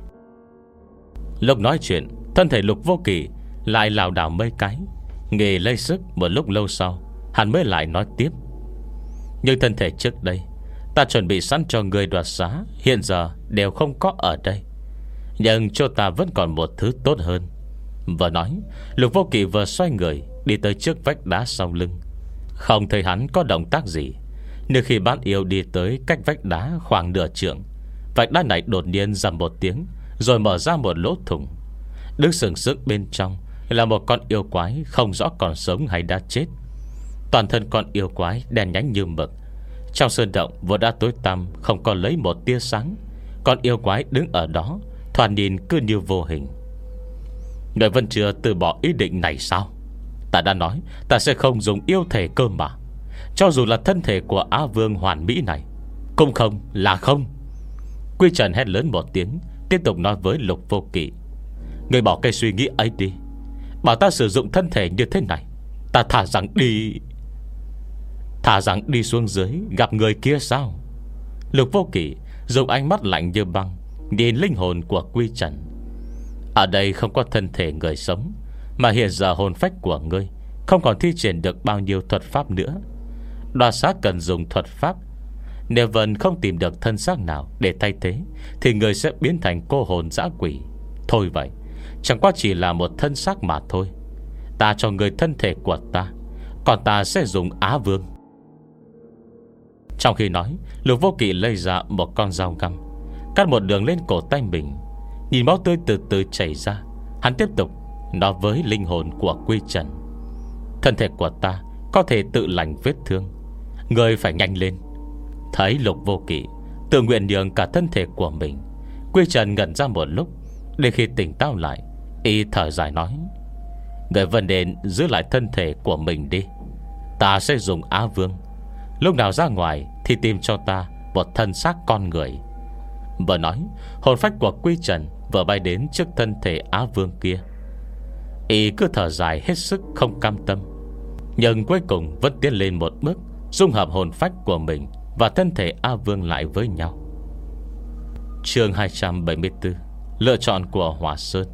Lúc nói chuyện, thân thể Lục Vô Kỵ lại lảo đảo mấy cái, nghề lây sức. Một lúc lâu sau, hắn mới lại nói tiếp: Nhưng thân thể trước đây ta chuẩn bị sẵn cho người đoạt xá hiện giờ đều không có ở đây. Nhưng cho ta vẫn còn một thứ tốt hơn. Vừa nói, Lục Vô Kỵ vừa xoay người đi tới trước vách đá sau lưng. Không thấy hắn có động tác gì, nhưng khi bán yêu đi tới cách vách đá khoảng nửa trượng, vách đá này đột nhiên rầm một tiếng, rồi mở ra một lỗ thủng. Đứng sừng sững bên trong là một con yêu quái không rõ còn sống hay đã chết. Toàn thân con yêu quái đen nhánh như mực. Trong sơn động vừa đã tối tăm, không còn lấy một tia sáng. Con yêu quái đứng ở đó, thoạt nhìn cứ như vô hình. Người vẫn chưa từ bỏ ý định này sao? Ta đã nói ta sẽ không dùng yêu thể cơ mà. Cho dù là thân thể của Á Vương hoàn mỹ này, cũng không là không. Quy Trần hét lớn một tiếng, tiếp tục nói với Lục Vô Kỵ: Người bỏ cái suy nghĩ ấy đi. Bảo ta sử dụng thân thể như thế này, ta thả rằng đi. Thả rằng đi xuống dưới gặp người kia sao? Lục Vô Kỵ dùng ánh mắt lạnh như băng nhìn linh hồn của Quy Trần. Ở đây không có thân thể người sống, mà hiện giờ hồn phách của ngươi không còn thi triển được bao nhiêu thuật pháp nữa. Đoạt xác cần dùng thuật pháp. Nếu vẫn không tìm được thân xác nào để thay thế, thì người sẽ biến thành cô hồn dã quỷ. Thôi vậy, chẳng qua chỉ là một thân xác mà thôi. Ta cho người thân thể của ta, còn ta sẽ dùng Á Vương. Trong khi nói, Lục Vô Kỵ lấy ra một con dao găm, cắt một đường lên cổ tay mình. Nhìn máu tươi từ từ chảy ra, hắn tiếp tục nói với linh hồn của Quy Trần: thân thể của ta có thể tự lành vết thương, người phải nhanh lên. Thấy Lục Vô Kỵ tự nguyện nhường cả thân thể của mình, Quy Trần ngẩn ra một lúc. Đến khi tỉnh táo lại, y thở dài nói: người vẫn nên giữ lại thân thể của mình đi. Ta sẽ dùng Á Vương. Lúc nào ra ngoài thì tìm cho ta một thân xác con người. Vừa nói, hồn phách của Quy Trần vừa bay đến trước thân thể Á Vương kia. Y cứ thở dài hết sức không cam tâm, nhưng cuối cùng vẫn tiến lên một bước, dung hợp hồn phách của mình và thân thể Á Vương lại với nhau. Chương hai trăm bảy mươi tư: lựa chọn của Hỏa Sơn.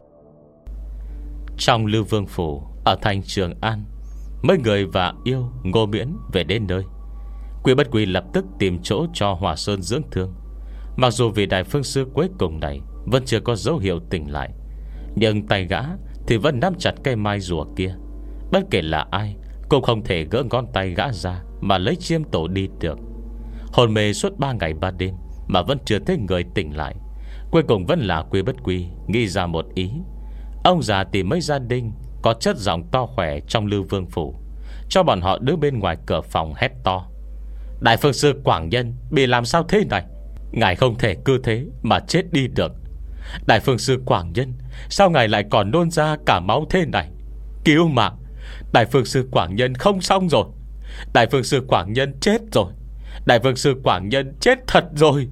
Trong Lưu Vương Phủ ở thành Trường An, mấy người và yêu Ngô Miễn về đến nơi. Quy Bất Quy lập tức tìm chỗ cho Hỏa Sơn dưỡng thương. Mặc dù vị đại phương sư cuối cùng này vẫn chưa có dấu hiệu tỉnh lại, nhưng tay gã thì vẫn nắm chặt cây mai rùa kia. Bất kể là ai cũng không thể gỡ ngón tay gã ra mà lấy chiêm tổ đi được. Hồn mê suốt ba ngày ba đêm mà vẫn chưa thấy người tỉnh lại. Cuối cùng vẫn là Quy Bất Quy nghĩ ra một ý. Ông già tìm mấy gia đình có chất giọng to khỏe trong Lưu Vương Phủ, cho bọn họ đứng bên ngoài cửa phòng hét to: đại phương sư Quảng Nhân bị làm sao thế này? Ngài không thể cứ thế mà chết đi được. Đại phương sư Quảng Nhân, sao ngài lại còn nôn ra cả máu thế này? Cứu mạng! Đại phương sư Quảng Nhân không xong rồi. Đại phương sư Quảng Nhân chết rồi. Đại phương sư Quảng Nhân chết thật rồi.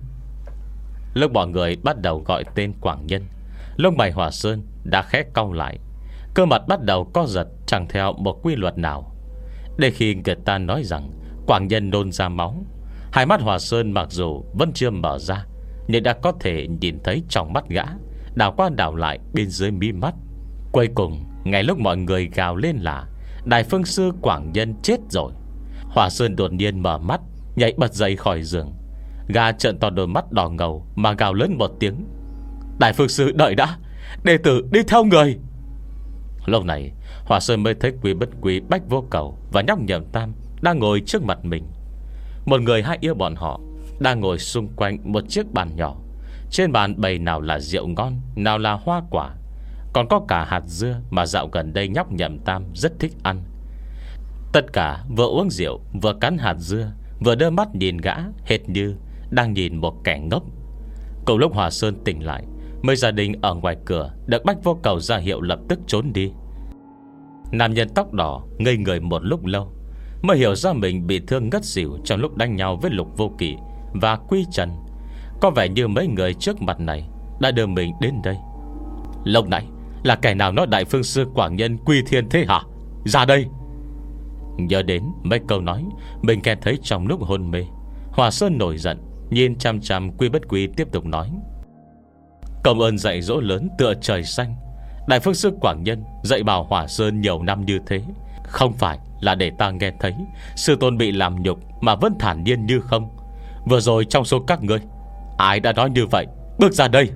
Lúc mọi người bắt đầu gọi tên Quảng Nhân, lông mày Hỏa Sơn đã khẽ cau lại, cơ mặt bắt đầu co giật chẳng theo một quy luật nào. Để khi người ta nói rằng Quảng Nhân nôn ra máu, hai mắt Hỏa Sơn mặc dù vẫn chưa mở ra, nhưng đã có thể nhìn thấy trong mắt gã đảo qua đảo lại bên dưới mí mắt. Cuối cùng, ngay lúc mọi người gào lên là đại phương sư Quảng Nhân chết rồi, Hỏa Sơn đột nhiên mở mắt, nhảy bật dậy khỏi giường. Gã trợn to đôi mắt đỏ ngầu mà gào lớn một tiếng: đại phương sư đợi đã, đệ tử đi theo người. Lúc này Hỏa Sơn mới thấy Quy Bất Quy, Bách Vô Cầu và nhóc Nhậm Tam đang ngồi trước mặt mình. Một người hai yêu bọn họ đang ngồi xung quanh một chiếc bàn nhỏ. Trên bàn bày nào là rượu ngon, nào là hoa quả, còn có cả hạt dưa mà dạo gần đây nhóc Nhậm Tam rất thích ăn. Tất cả vừa uống rượu, vừa cắn hạt dưa, vừa đưa mắt nhìn gã, hệt như đang nhìn một kẻ ngốc. Cùng lúc Hỏa Sơn tỉnh lại, mấy gia đình ở ngoài cửa được Bách Vô Cầu ra hiệu lập tức trốn đi. Nam nhân tóc đỏ ngây người một lúc lâu, mới hiểu ra mình bị thương ngất xỉu trong lúc đánh nhau với Lục Vô Kỵ và Quy Trần. Có vẻ như mấy người trước mặt này đã đưa mình đến đây. Lúc này là kẻ nào nói đại phương sư Quảng Nhân quy thiên thế hả? Ra đây! Nhớ đến mấy câu nói mình nghe thấy trong lúc hôn mê, Hỏa Sơn nổi giận, nhìn chăm chăm Quy Bất Quy tiếp tục nói: công ơn dạy dỗ lớn tựa trời xanh. Đại phương sư Quảng Nhân dạy bảo Hỏa Sơn nhiều năm như thế, không phải là để ta nghe thấy sư tôn bị làm nhục mà vẫn thản nhiên như không. Vừa rồi trong số các ngươi, ai đã nói như vậy? Bước ra đây!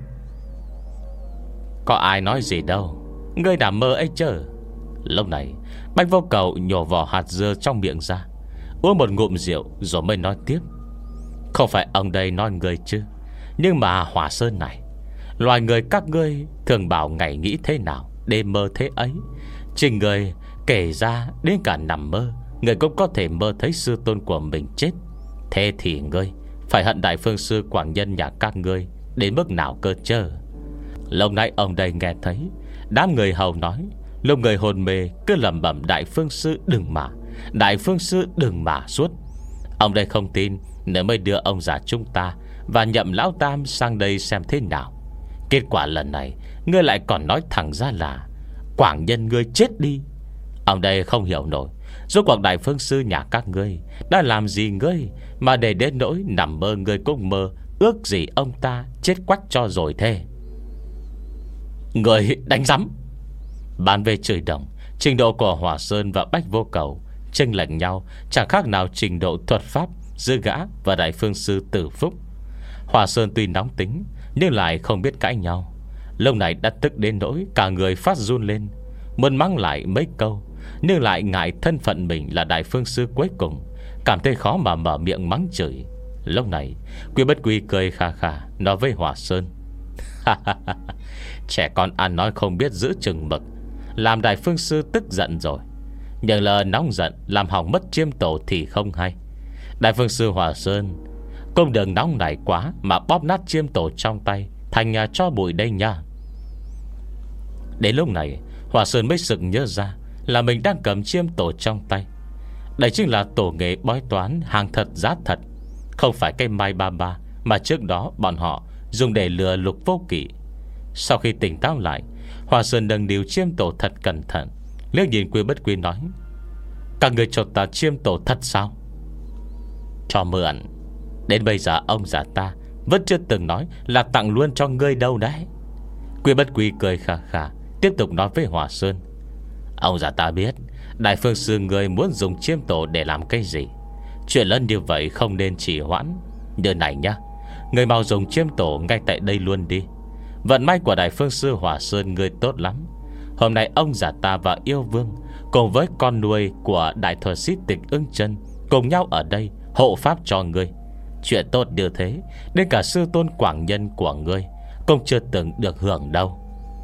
Có ai nói gì đâu, ngươi nằm mơ ấy chứ. Lúc này Bách Vô Cầu nhổ vỏ hạt dưa trong miệng ra, uống một ngụm rượu rồi mới nói tiếp: không phải ông đây nói ngươi chứ, nhưng mà Hỏa Sơn này, loài người các ngươi thường bảo ngày nghĩ thế nào, đêm mơ thế ấy. Chính người kể ra đến cả nằm mơ, người cũng có thể mơ thấy sư tôn của mình chết. Thế thì ngươi phải hận đại phương sư Quảng Nhân nhà các ngươi đến mức nào cơ chứ? Lâu nay ông đây nghe thấy đám người hầu nói, lúc người hồn mê cứ lẩm bẩm đại phương sư đừng mà, đại phương sư đừng mà suốt. Ông đây không tin nên mới đưa ông già chúng ta và Nhậm lão tam sang đây xem thế nào. Kết quả lần này ngươi lại còn nói thẳng ra là Quảng Nhân ngươi chết đi. Ông đây không hiểu nổi Rốt cuộc đại phương sư nhà các ngươi đã làm gì ngươi mà để đến nỗi nằm mơ ngươi cũng mơ ước gì ông ta chết quách cho rồi thế? Người đánh rắm. Bàn về trời đồng, trình độ của Hỏa Sơn và Bách Vô Cầu chênh lệch nhau chẳng khác nào trình độ thuật pháp giữa gã và đại phương sư Tử Phúc. Hỏa Sơn tuy nóng tính nhưng lại không biết cãi nhau. Lúc này đã tức đến nỗi cả người phát run lên, muốn mắng lại mấy câu, nhưng lại ngại thân phận mình là đại phương sư cuối cùng, cảm thấy khó mà mở miệng mắng chửi. Lúc này Quy Bất Quy cười khà khà nói với Hỏa Sơn: trẻ con ăn nói không biết giữ chừng mực, làm đại phương sư tức giận rồi. Nhưng là nóng giận làm hỏng mất chiêm tổ thì không hay. Đại phương sư Hỏa Sơn, công đường nóng này quá mà bóp nát chiêm tổ trong tay thành nhà cho bụi đây nha. Đến lúc này Hỏa Sơn mới sực nhớ ra là mình đang cầm chiêm tổ trong tay. Đây chính là tổ nghề bói toán hàng thật giá thật, không phải cây mai ba ba mà trước đó bọn họ dùng để lừa Lục Vô Kỵ. Sau khi tỉnh táo lại, Hỏa Sơn nâng niu chiêm tổ thật cẩn thận, liếc nhìn Quy Bất Quy nói: các người cho ta chiêm tổ thật sao? Cho mượn. Đến bây giờ ông già ta vẫn chưa từng nói là tặng luôn cho ngươi đâu đấy. Quy Bất Quy cười khà khà tiếp tục nói với Hỏa Sơn: ông già ta biết đại phương sư người muốn dùng chiêm tổ để làm cái gì. Chuyện lớn như vậy không nên trì hoãn. Như này nhá, người mau dùng chiêm tổ ngay tại đây luôn đi. Vận may của đại phương sư Hỏa Sơn người tốt lắm. Hôm nay ông già ta và yêu vương cùng với con nuôi của đại thuật sĩ Tịch Ưng Chân cùng nhau ở đây hộ pháp cho ngươi. Chuyện tốt như thế đến cả sư tôn quảng nhân của ngươi cũng chưa từng được hưởng đâu.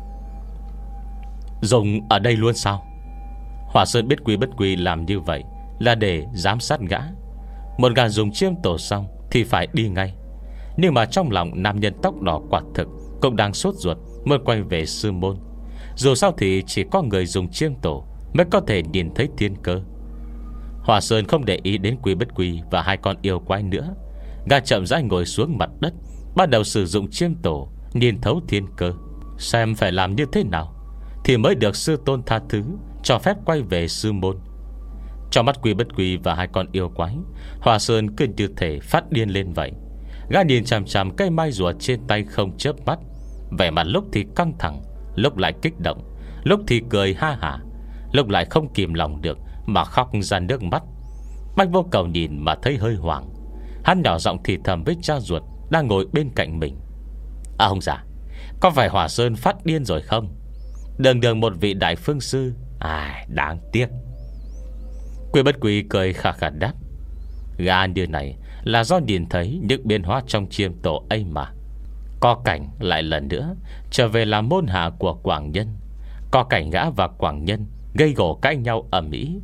Dùng ở đây luôn sao? Hỏa Sơn biết Quy Bất Quy làm như vậy là để giám sát gã. Một gã dùng chiêm tổ xong thì phải đi ngay. Nhưng mà trong lòng nam nhân tóc đỏ quả thực cũng đang sốt ruột muốn quay về sư môn. Dù sao thì chỉ có người dùng chiêm tổ mới có thể nhìn thấy thiên cơ. Hỏa Sơn không để ý đến Quy Bất Quy và hai con yêu quái nữa. Gã chậm rãi ngồi xuống mặt đất, bắt đầu sử dụng chiêm tổ nhìn thấu thiên cơ, xem phải làm như thế nào thì mới được sư tôn tha thứ, cho phép quay về sư môn. Trong mắt Quy Bất Quy và hai con yêu quái, Hỏa Sơn cứ như thể phát điên lên vậy. Gã nhìn chằm chằm cây mai rùa trên tay không chớp mắt, vẻ mặt lúc thì căng thẳng, lúc lại kích động, lúc thì cười ha hả, lúc lại không kìm lòng được mà khóc ra nước mắt. Bách Vô Cầu nhìn mà thấy hơi hoảng. Hắn nhỏ giọng thì thầm với cha ruột đang ngồi bên cạnh mình: à ông già, có phải Hỏa Sơn phát điên rồi không? Đường đường một vị đại phương sư, à đáng tiếc. Quy Bất Quy cười khà khà đáp: gã như này là do nhìn thấy những biến hóa trong chiêm tổ ấy mà. Có cảnh lại lần nữa trở về làm môn hạ của Quảng Nhân. Có cảnh gã và Quảng Nhân gây gổ cãi nhau ầm ĩ.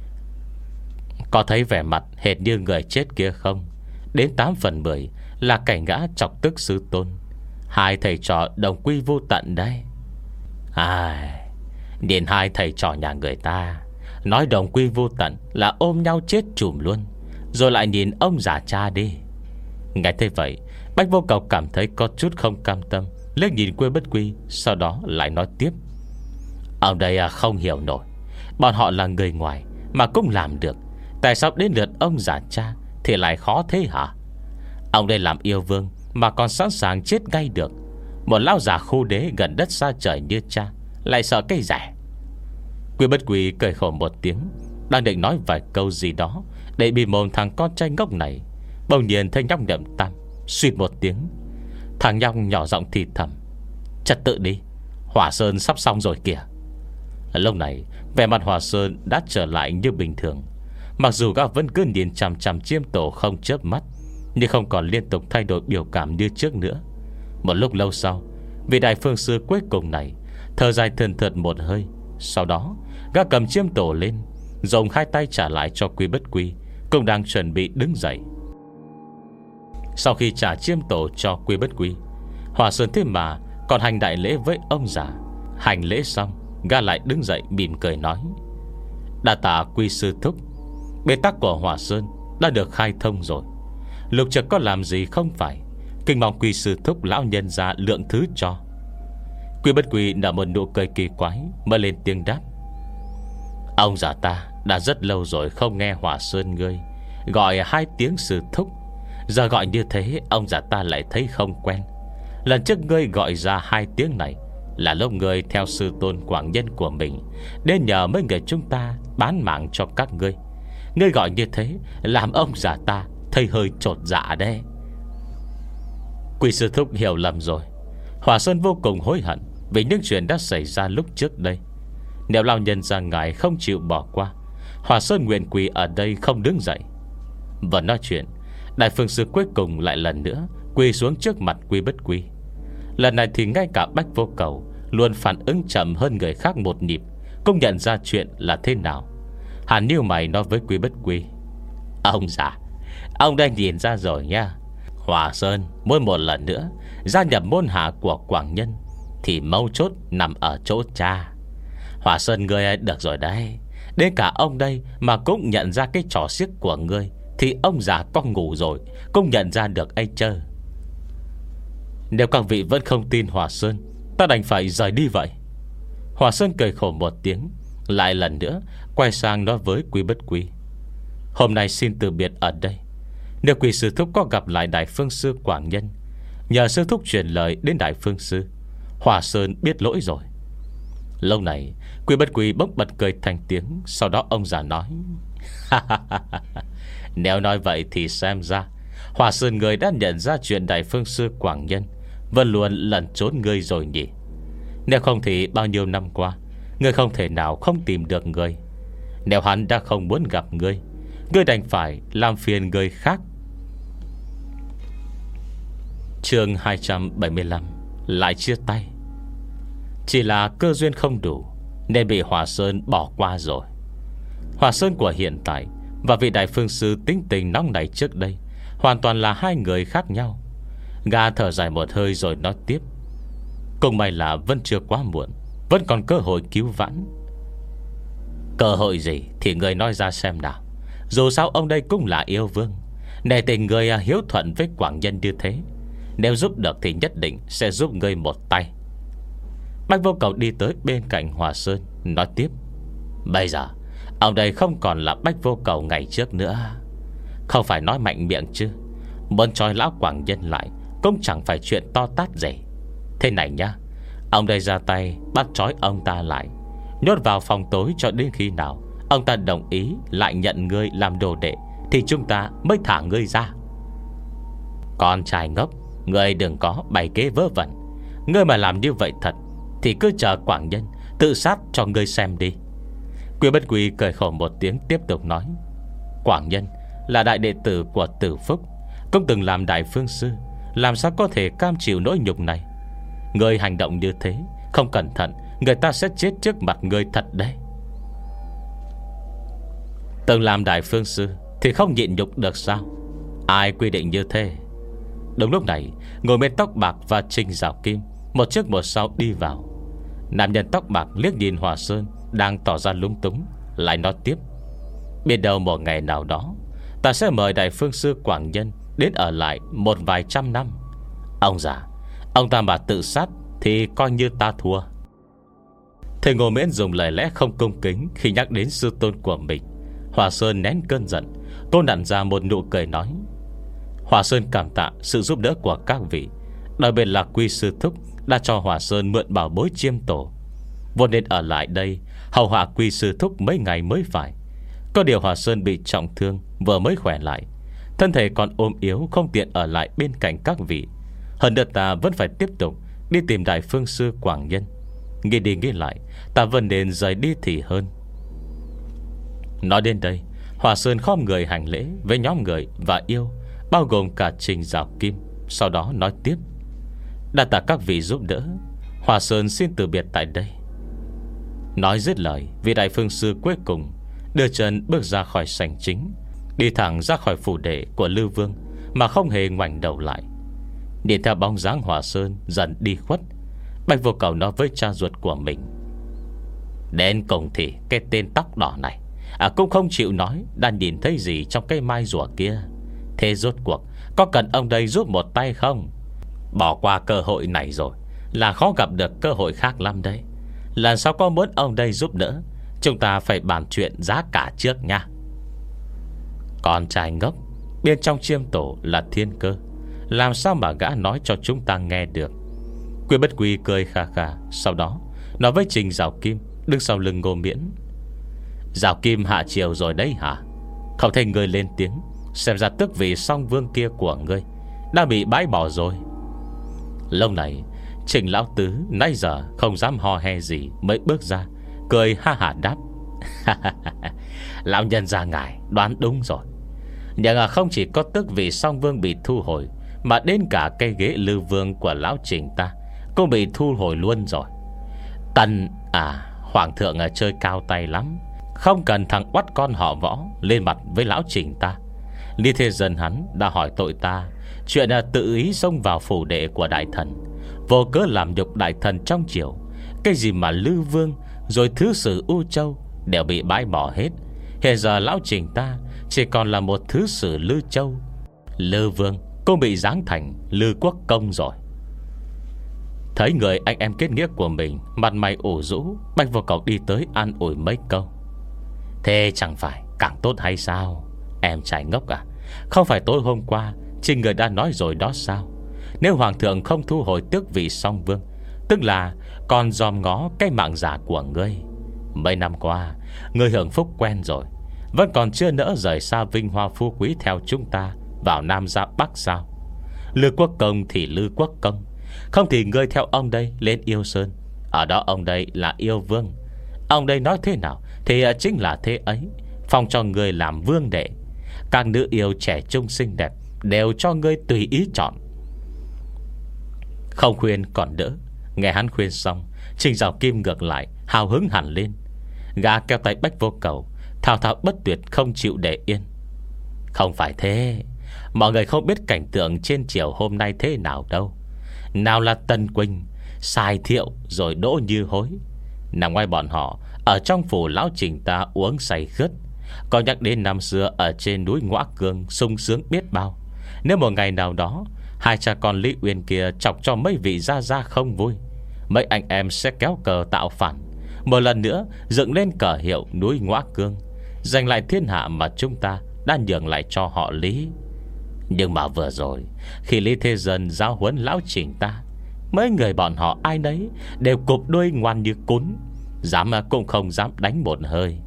Có thấy vẻ mặt hệt như người chết kia không? Đến tám phần mười là cảnh gã chọc tức sư tôn. Hai thầy trò đồng quy vô tận đấy. Ai, nhìn hai thầy trò nhà người ta nói đồng quy vô tận là ôm nhau chết chùm luôn. Rồi lại nhìn ông già cha đi. Nghe thế vậy, Bách Vô Cầu cảm thấy có chút không cam tâm, liếc nhìn Quy Bất Quy, sau đó lại nói tiếp: ông đây à, không hiểu nổi. Bọn họ là người ngoài mà cũng làm được, tại sao đến lượt ông già cha thì lại khó thế hả? Ông đây làm yêu vương mà còn sẵn sàng chết ngay được. Một lão già khu đế gần đất xa trời như cha lại sợ cây rẻ. Quy Bất Quy cười khổ một tiếng, đang định nói vài câu gì đó để bị mồm thằng con trai ngốc này, bỗng nhiên thấy nhóc Nhậm Tam suýt một tiếng. Thằng nhóc nhỏ giọng thì thầm: trật tự đi, Hỏa Sơn sắp xong rồi kìa. Lúc này vẻ mặt Hỏa Sơn đã trở lại như bình thường. Mặc dù gã vẫn cứ nhìn chằm chằm chiêm tổ không chớp mắt, nhưng không còn liên tục thay đổi biểu cảm như trước nữa. Một lúc lâu sau, vị đại phương sư cuối cùng này thở dài thườn thượt một hơi. Sau đó gã cầm chiêm tổ lên, dùng hai tay trả lại cho Quy Bất Quy, cũng đang chuẩn bị đứng dậy. Sau khi trả chiêm tổ cho Quy Bất Quy, Hỏa Sơn thế mà còn hành đại lễ với ông già. Hành lễ xong, gã lại đứng dậy mỉm cười nói: đa tạ Quy sư thúc. Bế tắc của Hỏa Sơn đã được khai thông rồi. Lục Trực có làm gì không phải, kinh mong Quy sư thúc lão nhân ra lượng thứ cho. Quy Bất Quy nở một nụ cười kỳ quái, mới lên tiếng đáp: Ông già ta đã rất lâu rồi không nghe Hòa Sơn ngươi gọi hai tiếng sư thúc. Giờ gọi như thế ông già ta lại thấy không quen. Lần trước ngươi gọi ra hai tiếng này là lúc ngươi theo sư tôn Quảng Nhân của mình đến nhờ mấy người chúng ta bán mạng cho các ngươi. Ngươi gọi như thế làm ông già ta thấy hơi chột dạ đấy. Quỷ sư thúc hiểu lầm rồi. Hòa Sơn vô cùng hối hận vì những chuyện đã xảy ra lúc trước đây. Nếu lão nhân ra ngài không chịu bỏ qua, Hòa Sơn nguyện quỳ ở đây không đứng dậy. Vừa nói chuyện, Đại Phương Sư cuối cùng lại lần nữa quỳ xuống trước mặt Quy Bất Quy. Lần này thì ngay cả Bách Vô Cầu, luôn phản ứng chậm hơn người khác một nhịp, cũng nhận ra chuyện là thế nào. Hàn nhíu mày nói với Quy Bất Quy: Ông già, ông đã nhìn ra rồi nha. Hòa Sơn muốn một lần nữa gia nhập môn hạ của Quảng Nhân thì mấu chốt nằm ở chỗ cha. Hòa Sơn ngươi được rồi đấy. Đến cả ông đây mà cũng nhận ra cái trò xiếc của ngươi thì ông già có ngủ rồi cũng nhận ra được ấy chơ. Nếu các vị vẫn không tin Hòa Sơn, ta đành phải rời đi vậy. Hòa Sơn cười khổ một tiếng, lại lần nữa quay sang nói với Quy Bất Quy: Hôm nay xin từ biệt ở đây. Nếu Quỷ sư thúc có gặp lại Đại Phương Sư Quảng Nhân, nhờ sư thúc truyền lời đến Đại Phương Sư, Hòa Sơn biết lỗi rồi. Lâu này Quy Bất Quy bỗng bật cười thành tiếng. Sau đó ông già nói: Nếu nói vậy thì xem ra Hòa Sơn người đã nhận ra chuyện Đại Phương Sư Quảng Nhân vẫn luôn lẩn trốn ngươi rồi nhỉ. Nếu không thì bao nhiêu năm qua ngươi không thể nào không tìm được ngươi. Nếu hắn đã không muốn gặp ngươi, ngươi đành phải làm phiền người khác. Chương hai trăm bảy mươi lăm lại chia tay. Chỉ là cơ duyên không đủ nên bị Hòa Sơn bỏ qua rồi. Hòa Sơn của hiện tại và vị Đại Phương Sư tính tình nóng nảy trước đây hoàn toàn là hai người khác nhau. Gã thở dài một hơi rồi nói tiếp: Cũng may là vẫn chưa quá muộn, vẫn còn cơ hội cứu vãn. Cơ hội gì thì người nói ra xem nào. Dù sao ông đây cũng là yêu vương, nể tình người hiếu thuận với Quảng Nhân như thế, nếu giúp được thì nhất định sẽ giúp người một tay. Bách Vô Cầu đi tới bên cạnh Hòa Sơn nói tiếp: Bây giờ ông đây không còn là Bách Vô Cầu ngày trước nữa. Không phải nói mạnh miệng chứ, muốn trói lão Quảng Nhân lại cũng chẳng phải chuyện to tát gì. Thế này nhá, ông đây ra tay bắt trói ông ta lại, nhốt vào phòng tối cho đến khi nào ông ta đồng ý lại nhận ngươi làm đồ đệ thì chúng ta mới thả ngươi ra. Con trai ngốc, ngươi đừng có bày kế vớ vẩn. Ngươi mà làm như vậy thật thì cứ chờ Quảng Nhân tự sát cho ngươi xem đi. Quy Bất Quy cười khổ một tiếng tiếp tục nói: Quảng Nhân là đại đệ tử của Tử Phúc, cũng từng làm Đại Phương Sư, làm sao có thể cam chịu nỗi nhục này. Ngươi hành động như thế, không cẩn thận người ta sẽ chết trước mặt ngươi thật đấy. Từng làm Đại Phương Sư thì không nhịn nhục được sao? Ai quy định như thế? Đúng lúc này, ngồi bên tóc bạc và Trình Giảo Kim một trước một sau đi vào. Nam nhân tóc bạc liếc nhìn Hòa Sơn đang tỏ ra lúng túng, lại nói tiếp: Biết đâu một ngày nào đó ta sẽ mời Đại Phương Sư Quảng Nhân đến ở lại một vài trăm năm. Ông già, ông ta mà tự sát thì coi như ta thua. Thầy Ngô Miễn dùng lời lẽ không cung kính khi nhắc đến sư tôn của mình. Hòa Sơn nén cơn giận, cô nặn ra một nụ cười nói: Hòa Sơn cảm tạ sự giúp đỡ của các vị, đặc biệt là Quy sư thúc đã cho Hòa Sơn mượn bảo bối chiêm tổ, vốn nên ở lại đây hầu hạ Quy sư thúc mấy ngày mới phải. Có điều Hòa Sơn bị trọng thương, vừa mới khỏe lại, thân thể còn ôm yếu, không tiện ở lại bên cạnh các vị. Hơn nữa ta vẫn phải tiếp tục đi tìm Đại Phương Sư Quảng Nhân. Nghĩ đi nghĩ lại, ta vẫn nên rời đi thì hơn. Nói đến đây, Hòa Sơn khom người hành lễ với nhóm người và yêu, bao gồm cả Trình Giảo Kim. Sau đó nói tiếp: Đa tạ các vị giúp đỡ, Hòa Sơn xin từ biệt tại đây. Nói dứt lời, vị Đại Phương Sư cuối cùng đưa chân bước ra khỏi sảnh chính, đi thẳng ra khỏi phủ đệ của Lư Vương, mà không hề ngoảnh đầu lại. Nhìn theo bóng dáng Hòa Sơn dần đi khuất, Bạch Vô Cầu nói với cha ruột của mình: Đến cùng thì cái tên tóc đỏ này à, cũng không chịu nói đã nhìn thấy gì trong cây mai rùa kia. Thế rốt cuộc có cần ông đây giúp một tay không? Bỏ qua cơ hội này rồi là khó gặp được cơ hội khác lắm đấy. Lần sau có muốn ông đây giúp đỡ, Chúng ta phải bàn chuyện giá cả trước nha. Con trai ngốc, bên trong chiêm tổ là thiên cơ, làm sao mà gã nói cho chúng ta nghe được. Quy Bất Quy cười khà khà, sau đó nói với Trình Giảo Kim đứng sau lưng Ngô Miễn: Giảo Kim hạ chiều rồi đấy hả? Không thấy ngươi lên tiếng, xem ra tước vị song vương kia của ngươi đã bị bãi bỏ rồi. Lâu này Trình lão tứ nãy giờ không dám ho he gì, mới bước ra cười ha hả đáp: Lão nhân gia ngài đoán đúng rồi. Nhưng không chỉ có tước vị song vương bị thu hồi, mà đến cả cây ghế lư vương của lão Trình ta cũng bị thu hồi luôn rồi. Tần à, hoàng thượng chơi cao tay lắm, không cần thằng oắt con họ Võ lên mặt với lão Trình ta. Lý Thế Dân hắn đã hỏi tội ta chuyện tự ý xông vào phủ đệ của đại thần, vô cớ làm nhục đại thần trong triều. Cái gì mà lư vương rồi thứ sử U Châu đều bị bãi bỏ hết. Hiện giờ lão Trình ta chỉ còn là một thứ sử Lư Châu. Lư vương cũng bị giáng thành Lư Quốc Công rồi. Thấy người anh em kết nghĩa của mình mặt mày ủ rũ, Bạch Vô Cầu đi tới an ủi mấy câu: Thế chẳng phải càng tốt hay sao? Em trai ngốc à, không phải tối hôm qua Trình người đã nói rồi đó sao? Nếu hoàng thượng không thu hồi tước vị song vương, tức là còn dòm ngó cái mạng giả của ngươi. Mấy năm qua ngươi hưởng phúc quen rồi, vẫn còn chưa nỡ rời xa vinh hoa phú quý theo chúng ta vào Nam ra Bắc sao? Lư Quốc Công thì Lư Quốc Công, không thì ngươi theo ông đây lên Yêu Sơn. Ở đó ông đây là yêu vương, ông đây nói thế nào thì chính là thế ấy, phong cho ngươi làm vương đệ. Các nữ yêu trẻ trung xinh đẹp đều cho ngươi tùy ý chọn. Không khuyên còn đỡ. Nghe hắn khuyên xong, Trình Giảo Kim ngược lại hào hứng hẳn lên. Gã kéo tay Bách Vô Cầu, thao thao bất tuyệt không chịu để yên: Không phải thế, mọi người không biết cảnh tượng trên triều hôm nay thế nào đâu. Nào là Tân Quỳnh, Sai Thiệu, rồi Đỗ Như Hối. Nằm ngoài bọn họ, ở trong phủ lão Trình ta uống say khướt. Có nhắc đến năm xưa ở trên núi Ngõa Cương sung sướng biết bao. Nếu một ngày nào đó hai cha con Lý Uyên kia chọc cho mấy vị gia gia không vui, mấy anh em sẽ kéo cờ tạo phản, một lần nữa dựng lên cờ hiệu núi Ngõa Cương, giành lại thiên hạ mà chúng ta đã nhường lại cho họ Lý. Nhưng mà vừa rồi, khi Lý Thế Dân giáo huấn lão Trình ta, mấy người bọn họ ai nấy đều cụp đuôi ngoan như cún, dám cũng không dám đánh một hơi.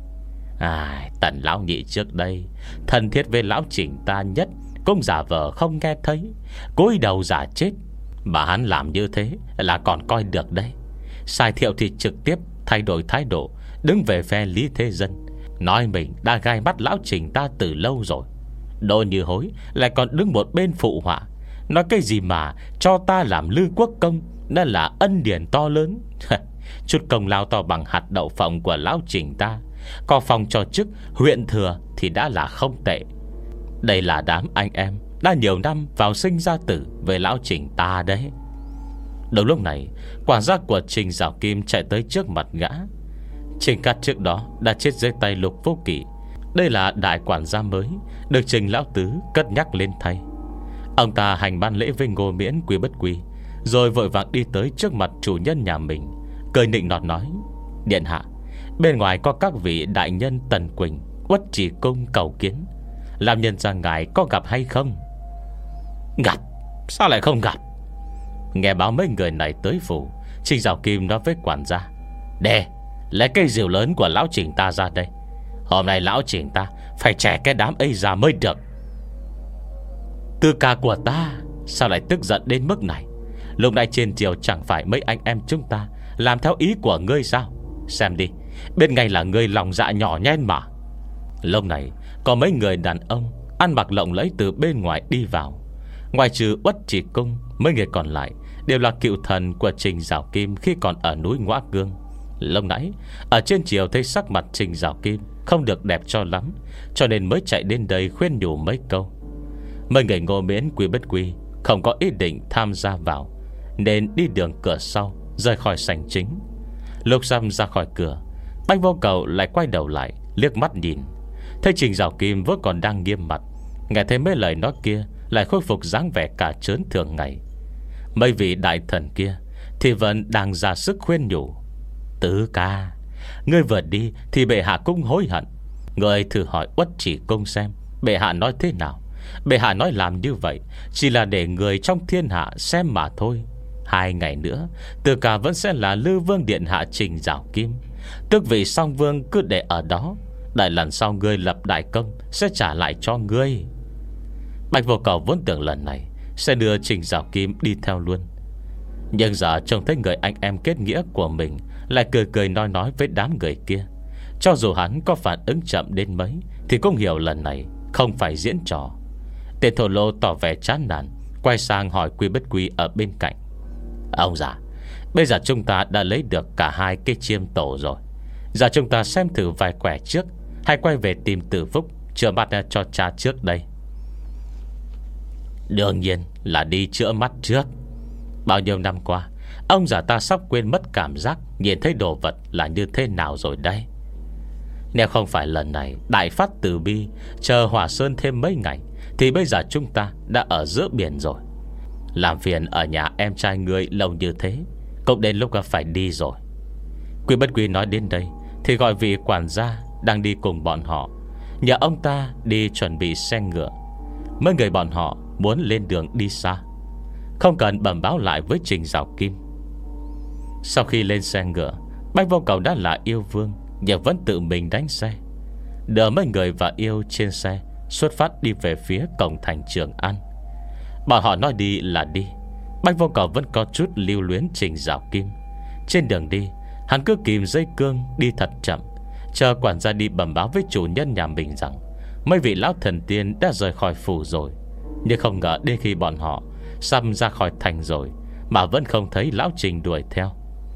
À, Tần lão nhị trước đây thân thiết với lão Trình ta nhất cũng giả vờ không nghe thấy, cúi đầu giả chết. Mà hắn làm như thế là còn coi được đấy. Sai Thiệu thì trực tiếp thay đổi thái độ, đứng về phe Lý Thế Dân, nói mình đã gai mắt lão Trình ta từ lâu rồi. Đỗ Như Hối lại còn đứng một bên phụ họa, nói cái gì mà cho ta làm Lư Quốc Công đã là ân điển to lớn. Chút công lao to bằng hạt đậu phộng của lão Trình ta, có phòng cho chức huyện thừa thì đã là không tệ. Đây là đám anh em đã nhiều năm vào sinh ra tử với lão Trình ta đấy. Đúng lúc này, quản gia của Trình Giảo Kim chạy tới trước mặt gã. Trình Cát trước đó đã chết dưới tay Lục Vô Kỵ. Đây là đại quản gia mới được Trình lão tứ cất nhắc lên thay. Ông ta hành ban lễ với Ngô Miễn, Quy Bất Quy, rồi vội vàng đi tới trước mặt chủ nhân nhà mình, cười nịnh nọt nói: Điện hạ, bên ngoài có các vị đại nhân Tần Quỳnh, Uất Trì Cung cầu kiến. Làm nhân ra ngài có gặp hay không? Gặp? Sao lại không gặp? Nghe báo mấy người này tới phủ, Trình Giảo Kim nói với quản gia: Để lấy cây rượu lớn của lão Trình ta ra đây. Hôm nay lão Trình ta phải trẻ cái đám ấy ra mới được. Tư ca của ta sao lại tức giận đến mức này? Lúc này trên triều chẳng phải mấy anh em chúng ta làm theo ý của ngươi sao? Xem đi, bên ngay là ngươi lòng dạ nhỏ nhen mà. Lúc này có mấy người đàn ông ăn mặc lộng lẫy từ bên ngoài đi vào. Ngoài trừ Uất Trì Cung, mấy người còn lại đều là cựu thần của Trình Giảo Kim khi còn ở núi Ngõa Cương. Lúc nãy ở trên triều thấy sắc mặt Trình Giảo Kim không được đẹp cho lắm, cho nên mới chạy đến đây khuyên nhủ mấy câu. Mấy người Ngô Miễn, Quy Bất Quy không có ý định tham gia vào, nên đi đường cửa sau rời khỏi sảnh chính. Lúc Sam ra khỏi cửa, Bách Vô Cầu lại quay đầu lại liếc mắt nhìn, thấy Trình Giảo Kim vẫn còn đang nghiêm mặt. Nghe thấy mấy lời nói kia lại khôi phục dáng vẻ cả trớn thường ngày. Mấy vị đại thần kia thì vẫn đang ra sức khuyên nhủ: Tứ ca, Ngươi vừa đi thì bệ hạ cũng hối hận. Ngươi thử hỏi Uất Chỉ Công xem bệ hạ nói thế nào. Bệ hạ nói làm như vậy chỉ là để người trong thiên hạ xem mà thôi. Hai ngày nữa Từ Cả vẫn sẽ là Lư Vương điện hạ Trình Giảo Kim. Tước vị song vương cứ để ở đó. Đại lần sau ngươi lập đại công sẽ trả lại cho ngươi. Bạch Vô Cầu vốn tưởng lần này sẽ đưa Trình Giảo Kim đi theo luôn. Nhưng giờ trông thấy người anh em kết nghĩa của mình lại cười cười nói nói với đám người kia. Cho dù hắn có phản ứng chậm đến mấy thì cũng hiểu lần này không phải diễn trò. Tên thổ lô tỏ vẻ chán nản, quay sang hỏi Quy Bất Quy ở bên cạnh. Ông già, bây giờ chúng ta đã lấy được cả hai cái chiêm tổ rồi. Giờ chúng ta xem thử vài quẻ trước, hay quay về tìm Tử Phúc chữa mắt cho cha trước đây? Đương nhiên là đi chữa mắt trước. Bao nhiêu năm qua ông già ta sắp quên mất cảm giác nhìn thấy đồ vật là như thế nào rồi đây. Nếu không phải lần này đại phát từ bi, chờ Hỏa Sơn thêm mấy ngày, thì bây giờ chúng ta đã ở giữa biển rồi. Làm phiền ở nhà em trai ngươi lâu như thế, cũng đến lúc phải đi rồi. Quy Bất Quy nói đến đây thì gọi vị quản gia đang đi cùng bọn họ, nhờ ông ta đi chuẩn bị xe ngựa. Mấy người bọn họ muốn lên đường đi xa, không cần bẩm báo lại với Trình Giảo Kim. Sau khi lên xe ngựa, Bạch Vô Cầu đã là yêu vương, nhưng vẫn tự mình đánh xe, đỡ mấy người và yêu trên xe xuất phát đi về phía cổng thành Trường An. Bọn họ nói đi là đi, Bạch Vô Cầu vẫn có chút lưu luyến Trình Giảo Kim. Trên đường đi, hắn cứ kìm dây cương đi thật chậm, chờ quản gia đi bẩm báo với chủ nhân nhà mình rằng mấy vị lão thần tiên đã rời khỏi phủ rồi. Nhưng không ngờ đến khi bọn họ sắp ra khỏi thành rồi mà vẫn không thấy lão Trình đuổi theo.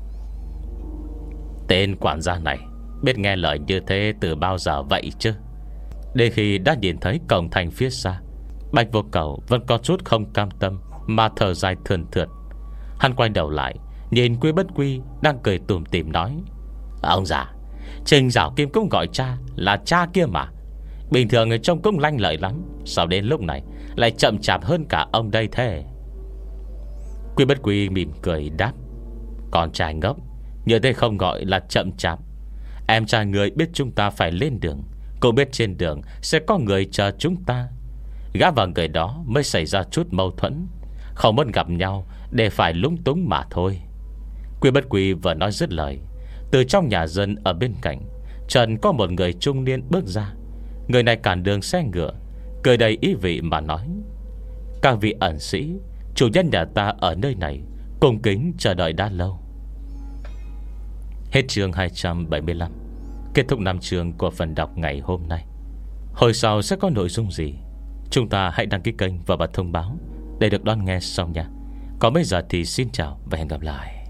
Tên quản gia này biết nghe lời như thế từ bao giờ vậy chứ? Đến khi đã nhìn thấy cổng thành phía xa, Bạch Vô Cầu vẫn có chút không cam tâm, mà thở dài thườn thượt. Hắn quay đầu lại nhìn Quy Bất Quy đang cười tủm tỉm nói: Ông già, Trình Giảo Kim cũng gọi cha là cha kia mà. Bình thường người trông cũng lanh lợi lắm, sao đến lúc này lại chậm chạp hơn cả ông đây thế? Quy Bất Quy mỉm cười đáp: Con trai ngốc, như thế không gọi là chậm chạp. Em trai người biết chúng ta phải lên đường, cô biết trên đường sẽ có người chờ chúng ta. Gã và người đó mới xảy ra chút mâu thuẫn, không muốn gặp nhau để phải lúng túng mà thôi. Quy Bất Quy vừa nói dứt lời, từ trong nhà dân ở bên cạnh trần có một người trung niên bước ra. Người này cản đường xe ngựa, cười đầy ý vị mà nói: Các vị ẩn sĩ, chủ nhân nhà ta ở nơi này cung kính chờ đợi đã lâu. Hết chương hai trăm bảy mươi lăm. Kết thúc năm chương của phần đọc ngày hôm nay. Hồi sau sẽ có nội dung gì, chúng ta hãy đăng ký kênh và bật thông báo để được đón nghe sau nha. Còn bây giờ thì xin chào và hẹn gặp lại.